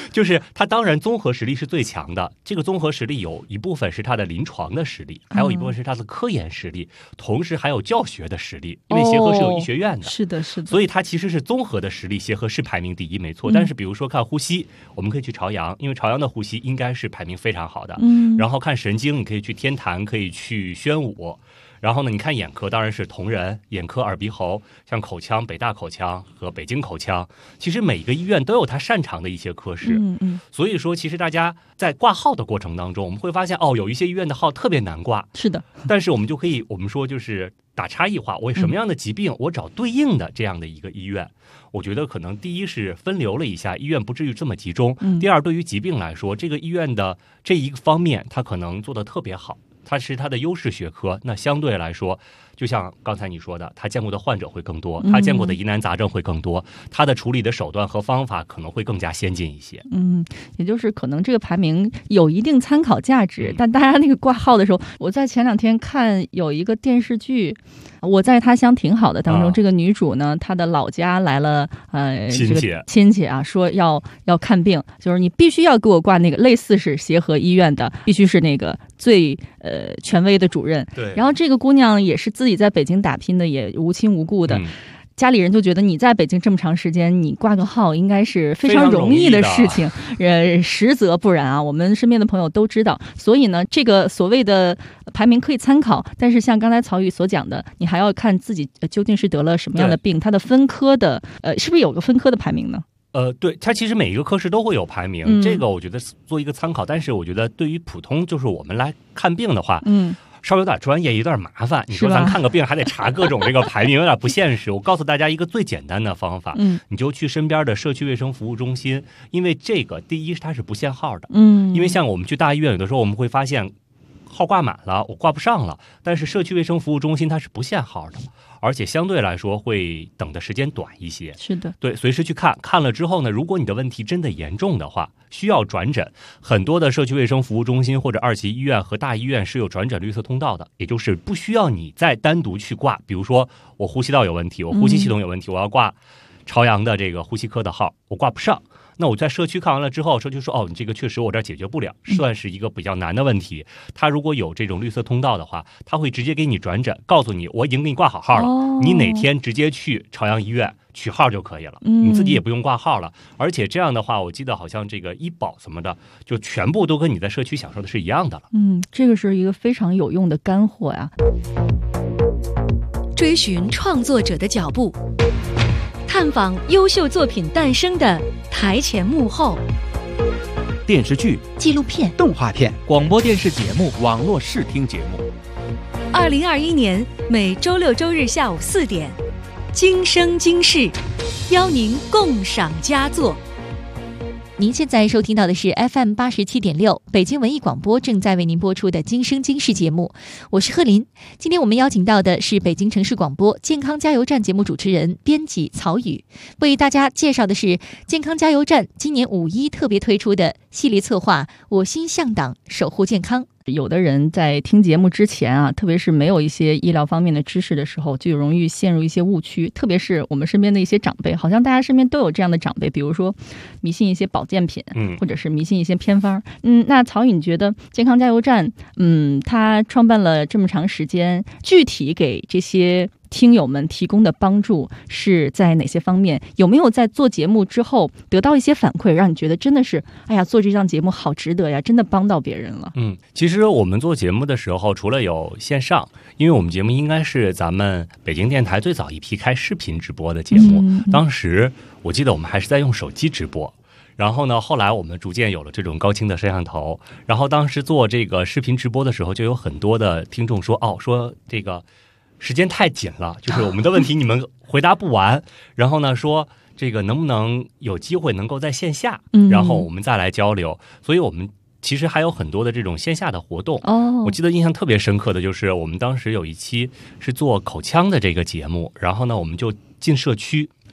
就是它当然综合实力是最强的，这个综合实力有一部分是它的临床的实力，还有一部分是它的科研实力，同时还有教学的实力，因为协和是有医学院的， 是的，是的， 所以它其实是综合的实力，协和是排名第一没错。但是比如说看呼吸，我们可以去朝阳，因为朝阳的呼吸应该是排名非常好的。然后看神经，你可以去天坛，可以去宣武。然后呢，你看眼科当然是同仁眼科耳鼻喉，像口腔北大口腔和北京口腔，其实每个医院都有它擅长的一些科室。所以说其实大家在挂号的过程当中，我们会发现有一些医院的号特别难挂， 是的， 但是我们就可以我们说就是打差异化，我什么样的疾病我找对应的这样的一个医院。我觉得可能第一是分流了一下，医院不至于这么集中。第二，对于疾病来说，这个医院的这一个方面它可能做得特别好，它是它的优势学科，那相对来说，就像刚才你说的，他见过的患者会更多，他见过的疑难杂症会更多，他的处理的手段和方法可能会更加先进一些。 也就是可能这个排名有一定参考价值，但大家那个挂号的时候，我在前2天看有一个电视剧《我在他乡挺好的》当中，这个女主呢，她的老家来了亲戚啊，说要看病，就是你必须要给我挂那个类似是协和医院的，必须是那个最权威的主任。 对， 然后这个姑娘也是自己在北京打拼的，也无亲无故的。家里人就觉得你在北京这么长时间，你挂个号应该是非常容易的事情，实则不然啊。我们身边的朋友都知道，所以呢，这个所谓的排名可以参考，但是像刚才曹宇所讲的，你还要看自己究竟是得了什么样的病，它的分科的是不是有个分科的排名呢？ 对，它其实每一个科室都会有排名，这个我觉得做一个参考。但是我觉得对于普通就是我们来看病的话，稍微有点专业，有点麻烦。你说咱看个病还得查各种这个排名，有点不现实。我告诉大家一个最简单的方法，你就去身边的社区卫生服务中心，因为这个第一它是不限号的，因为像我们去大医院，有的时候我们会发现号挂满了，我挂不上了，但是社区卫生服务中心它是不限号的，而且相对来说会等的时间短一些。 是的， 对，随时去看了之后呢，如果你的问题真的严重的话，需要转诊，很多的社区卫生服务中心或者2级医院和大医院是有转诊绿色通道的，也就是不需要你再单独去挂。比如说我呼吸道有问题，我呼吸系统有问题，我要挂朝阳的这个呼吸科的号，我挂不上。那我在社区看完了之后，社区说你这个确实我这儿解决不了，算是一个比较难的问题。他如果有这种绿色通道的话，他会直接给你转诊，告诉你我已经给你挂好号了，你哪天直接去朝阳医院取号就可以了，你自己也不用挂号了。而且这样的话，我记得好像这个医保什么的，就全部都跟你在社区享受的是一样的了。 这个是一个非常有用的干货呀。 追寻创作者的脚步，探访优秀作品诞生的台前幕后。 电视剧、 纪录片、 动画片、广播电视节目、网络视听节目。 2021年每周6周日下午4点，今生今世，邀您共赏佳作。 您现在收听到的是 FM 87.6北京文艺广播正在为您播出的《今生今世》节目，我是贺林。今天我们邀请到的是北京城市广播健康加油站节目主持人、编辑曹宇，为大家介绍的是健康加油站今年5·1特别推出的系列策划“我心向党，守护健康”。 有的人在听节目之前啊，特别是没有一些医疗方面的知识的时候，就容易陷入一些误区。特别是我们身边的一些长辈，好像大家身边都有这样的长辈，比如说迷信一些保健品，或者是迷信一些偏方。那曹宇，你觉得健康加油站，它创办了这么长时间，具体给这些听友们提供的帮助是在哪些方面？有没有在做节目之后得到一些反馈，让你觉得真的是，哎呀，做这档节目好值得呀，真的帮到别人了？ 其实我们做节目的时候，除了有线上，因为我们节目应该是咱们北京电台最早一批开视频直播的节目，当时我记得我们还是在用手机直播。然后呢，后来我们逐渐有了这种高清的摄像头，然后当时做这个视频直播的时候，就有很多的听众说，说这个时间太紧了，就是我们的问题你们回答不完，然后呢说这个能不能有机会能够在线下，然后我们再来交流。所以我们其实还有很多的这种线下的活动。我记得印象特别深刻的就是我们当时有一期是做口腔的这个节目，然后呢我们就进社区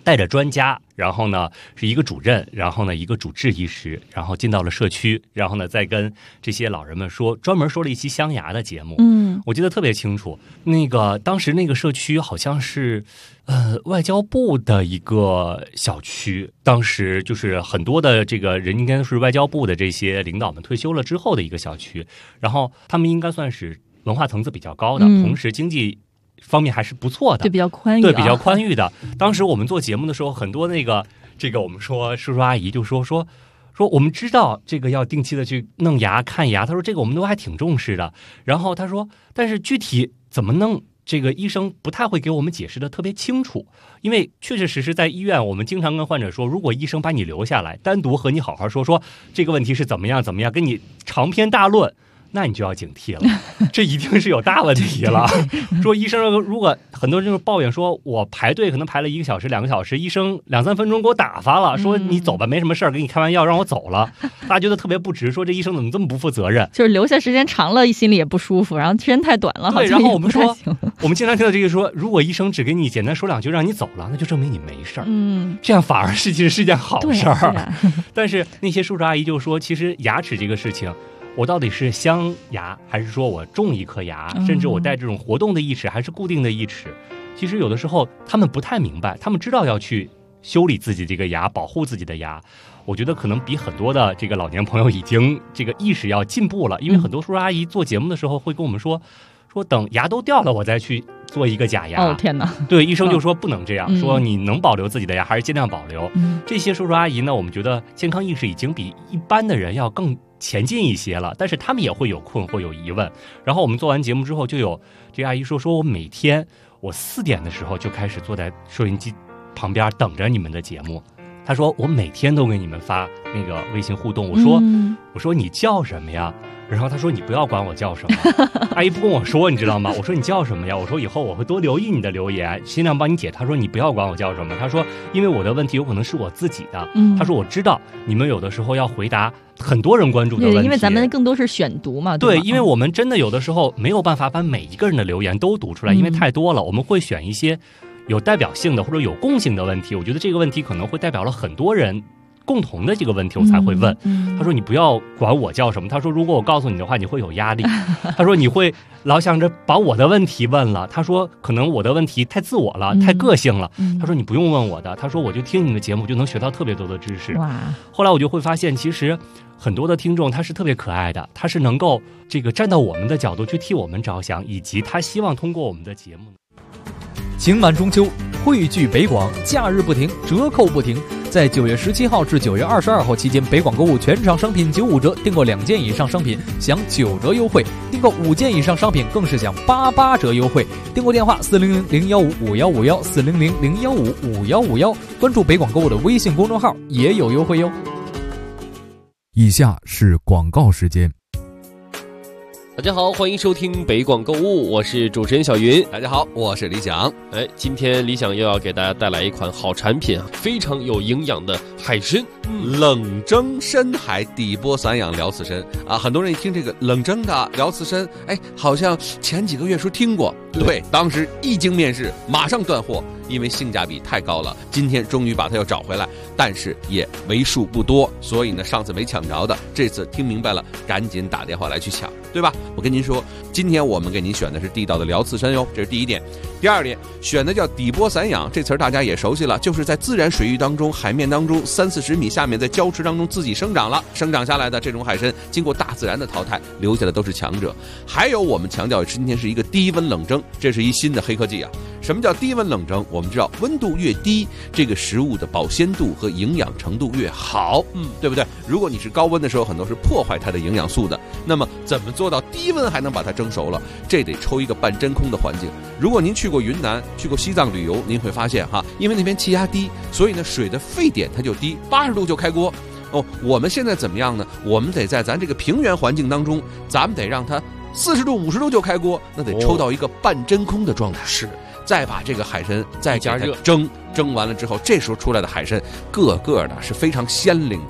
带着专家，然后呢是一个主任，然后呢一个主治医师，然后进到了社区，然后呢再跟这些老人们说，专门说了一期镶牙的节目。我记得特别清楚，那个当时那个社区好像是外交部的一个小区，当时就是很多的这个人应该是外交部的这些领导们退休了之后的一个小区，然后他们应该算是文化层次比较高的，同时经济方面还是不错的， 对，比较宽裕， 对，比较宽裕的。当时我们做节目的时候，很多这个我们说叔叔阿姨就说我们知道这个要定期的去弄牙看牙，他说这个我们都还挺重视的。然后他说，但是具体怎么弄，这个医生不太会给我们解释的特别清楚，因为确确实实在医院，我们经常跟患者说，如果医生把你留下来，单独和你好好说这个问题是怎么样，跟你长篇大论。那你就要警惕了，这一定是有大问题了。说医生如果很多人就抱怨说，我排队可能排了1个小时、2个小时，医生2-3分钟给我打发了，说你走吧，没什么事儿，给你开完药让我走了，大家觉得特别不值，说这医生怎么这么不负责任？ 就是留下时间长了，心里也不舒服，然后时间太短了， 对，然后我们说，我们经常听到这个说，如果医生只给你简单说2句让你走了，那就证明你没事儿，这样反而其实是件好事儿。但是那些叔叔阿姨就说，其实牙齿这个事情。我到底是镶牙，还是说我种一颗牙，甚至我带这种活动的义齿，还是固定的义齿？其实有的时候他们不太明白，他们知道要去修理自己这个牙，保护自己的牙。我觉得可能比很多的这个老年朋友已经这个意识要进步了，因为很多叔叔阿姨做节目的时候会跟我们说等牙都掉了我再去做一个假牙。 哦天哪！ 对，医生就说不能这样，说你能保留自己的牙还是尽量保留。这些叔叔阿姨呢，我们觉得健康意识已经比一般的人要更前进一些了，但是他们也会有困惑有疑问。然后我们做完节目之后，就有这个阿姨说我每天我4点的时候就开始坐在收音机旁边等着你们的节目。她说我每天都给你们发那个微信互动。我说你叫什么呀？然后她说你不要管我叫什么。阿姨不跟我说，你知道吗？我说你叫什么呀？我说以后我会多留意你的留言，尽量帮你解。她说你不要管我叫什么。她说因为我的问题有可能是我自己的。她说我知道你们有的时候要回答很多人关注的问题， 因为咱们更多是选读嘛。 对，因为我们真的有的时候没有办法把每一个人的留言都读出来，因为太多了，我们会选一些有代表性的或者有共性的问题。我觉得这个问题可能会代表了很多人共同的这个问题，我才会问。他说你不要管我叫什么。他说如果我告诉你的话你会有压力。他说你会老想着把我的问题问了。他说可能我的问题太自我了，太个性了。他说你不用问我的。他说我就听你的节目就能学到特别多的知识。后来我就会发现，其实很多的听众他是特别可爱的，他是能够这个站到我们的角度去替我们着想，以及他希望通过我们的节目。 情满中秋，汇聚北广，假日不停，折扣不停。在9月17号至9月22号期间，北广购物全场商品95折，订购2件以上商品享9折优惠，订购5件以上商品更是享88折优惠。订购电话400-015-5151，400-015-5151，关注北广购物的微信公众号也有优惠哟。 以下是广告时间。 大家好，欢迎收听北广购物，我是主持人小云。 大家好，我是李想。 今天李想又要给大家带来一款好产品啊，非常有营养的海参， 冷蒸深海底波散养辽刺参啊。很多人一听这个冷蒸的辽刺参，好像前几个月说听过，对，当时一经面世，马上断货，因为性价比太高了。今天终于把它又找回来，但是也为数不多，所以呢，上次没抢着的，这次听明白了，赶紧打电话来去抢，对吧？我跟您说，今天我们给您选的是地道的辽刺参哟，这是第一点。第二点，选的叫底波散养，这词儿大家也熟悉了，就是在自然水域当中、海面当中30-40米下面，在礁池当中自己生长下来的这种海参，经过大自然的淘汰，留下的都是强者。还有我们强调今天是一个低温冷蒸，这是一新的黑科技啊。什么叫低温冷蒸？我们知道温度越低，这个食物的保鲜度和营养程度越好，对不对？如果你是高温的时候，很多是破坏它的营养素的。那么怎么做到低温还能把它蒸熟了？这得抽一个半真空的环境。如果您去过云南、去过西藏旅游，您会发现因为那边气压低，所以呢水的沸点它就低，80度就开锅。我们现在怎么样呢？我们得在咱这个平原环境当中，咱们得让它40度、50度就开锅，那得抽到一个半真空的状态。是。再把这个海参再加热蒸完了之后，这时候出来的海参个个的是非常鲜灵的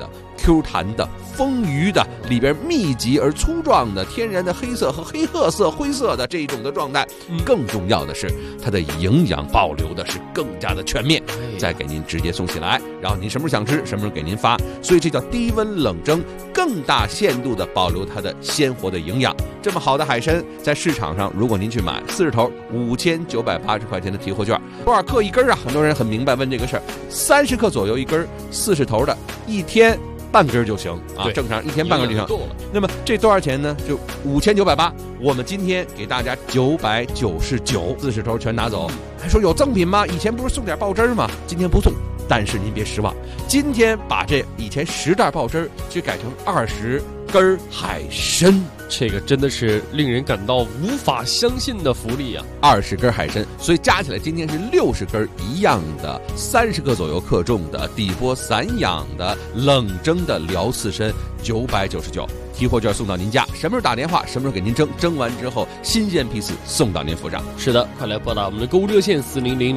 Q 弹的、丰腴的，里边密集而粗壮的天然的黑色和黑褐色、灰色的这一种的状态。更重要的是，它的营养保留的是更加的全面，再给您直接送起来，然后您什么时候想吃，什么时候给您发。所以这叫低温冷蒸，更大限度的保留它的鲜活的营养。这么好的海参，在市场上如果您去买40头，5980块钱的提货券，多少克一根啊？很多人很明白问这个事儿，30克左右一根，40头的一天半根就行啊，正常一天半根就行。那么这多少钱呢？就5980，我们今天给大家999，40头全拿走。还说有赠品吗？以前不是送点爆汁吗？今天不送。但是您别失望，今天把这以前10袋爆汁去改成20根海参， 这个真的是令人感到无法相信的福利啊 ！20根海参，所以加起来今天是60根一样的，30克左右克重的底波散养的冷蒸的辽刺参，999。提货券送到您家，什么时候打电话，什么时候给您蒸，蒸完之后新鲜批次送到您府上。 是的，快来拨打我们的购物热线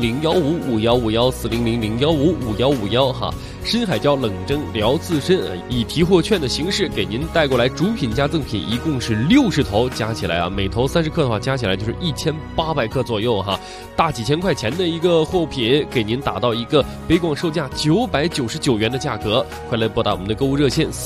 400-015-5151，400-015-5151哈。深海椒冷蒸辽刺参以提货券的形式给您带过来，主品加赠品一共是60头，加起来啊，每头30克的话，加起来就是1800克左右哈，大几千块钱的一个货品，给您打到一个北广售价999元的价格。快来拨打我们的购物热线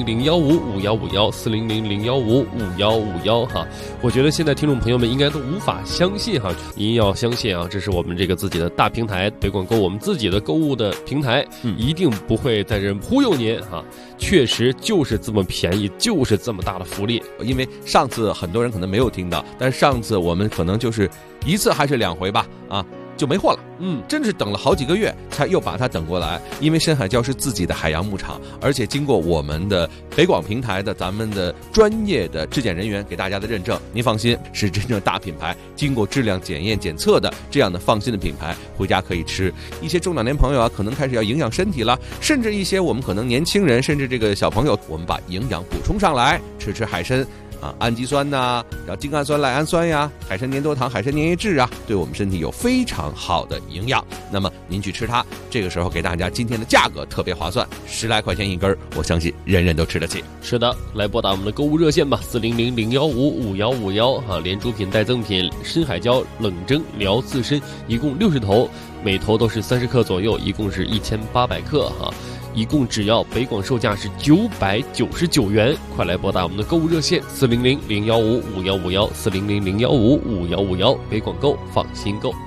400-015-5151，400-015-5151哈。我觉得现在听众朋友们应该都无法相信哈，您要相信啊，这是我们这个自己的大平台北广购，我们自己的购物的平台，一定不会在这忽悠您哈，确实就是这么便宜，就是这么大的福利。 因为上次很多人可能没有听到，但是上次我们可能就是1次还是2回吧啊，就没货了。真是等了好几个月才又把它等过来。因为深海礁是自己的海洋牧场，而且经过我们的北广平台的咱们的专业的质检人员给大家的认证，您放心，是真正大品牌，经过质量检验检测的这样的放心的品牌，回家可以吃。一些中老年朋友啊，可能开始要营养身体了，甚至一些我们可能年轻人，甚至这个小朋友，我们把营养补充上来，吃海参氨基酸呐，然后精氨酸、赖氨酸呀，海参粘多糖、海参粘液质啊，对我们身体有非常好的营养。那么您去吃它，这个时候给大家今天的价格特别划算，10来块钱一根，我相信人人都吃得起。 是的，来拨打我们的购物热线吧，400-015-5151哈，连主品带赠品深海礁冷蒸辽刺参，一共60头，每头都是30克左右，一共是1800克哈。一共只要北广售价是999元，快来拨打我们的购物热线400-015-5151，400-015-5151，北广购放心购。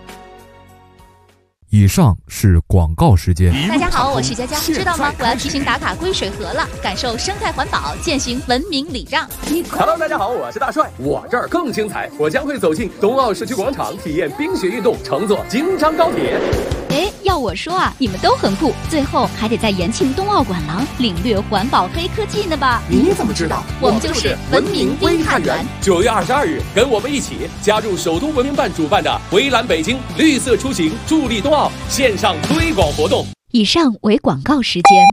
以上是广告时间。 大家好，我是佳佳，知道吗？我要提醒打卡归水河了，感受生态环保，践行文明礼让。 Hello， 大家好，我是大帅，我这儿更精彩，我将会走进冬奥社区广场，体验冰雪运动，乘坐京张高铁。 要我说啊，你们都很酷，最后还得在延庆冬奥馆廊领略环保黑科技呢吧？ 你怎么知道？ 我们就是文明微探员。 9月22日，跟我们一起加入首都文明办主办的回蓝北京绿色出行助力冬奥线上推广活动。 以上为广告时间。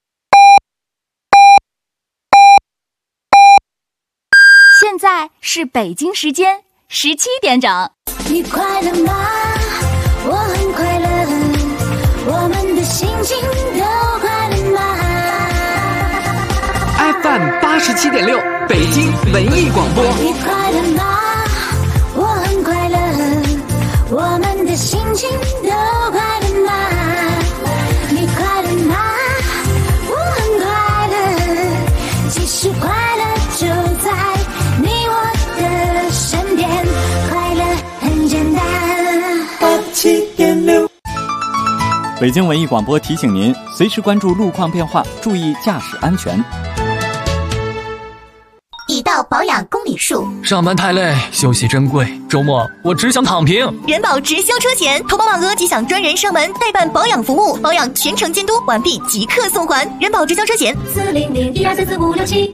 现在是北京时间17点整。 你快乐吗？我很快乐，我们的心情都快乐吗 ？FM 87.6，北京文艺广播。 你快乐吗？我很快乐，我们的心情都快乐吗？你快乐吗？我很快乐，其实快乐就在你我的身边，快乐很简单。87.6。 北京文艺广播提醒您，随时关注路况变化，注意驾驶安全。 已到保养公里数， 上班太累，休息珍贵，周末我只想躺平。 人保直销车险，投保满额即享专人上门代办保养服务，保养全程监督，完毕即刻送还。人保直销车险，400-1244567。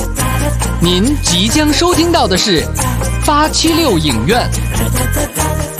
您即将收听到的是876影院。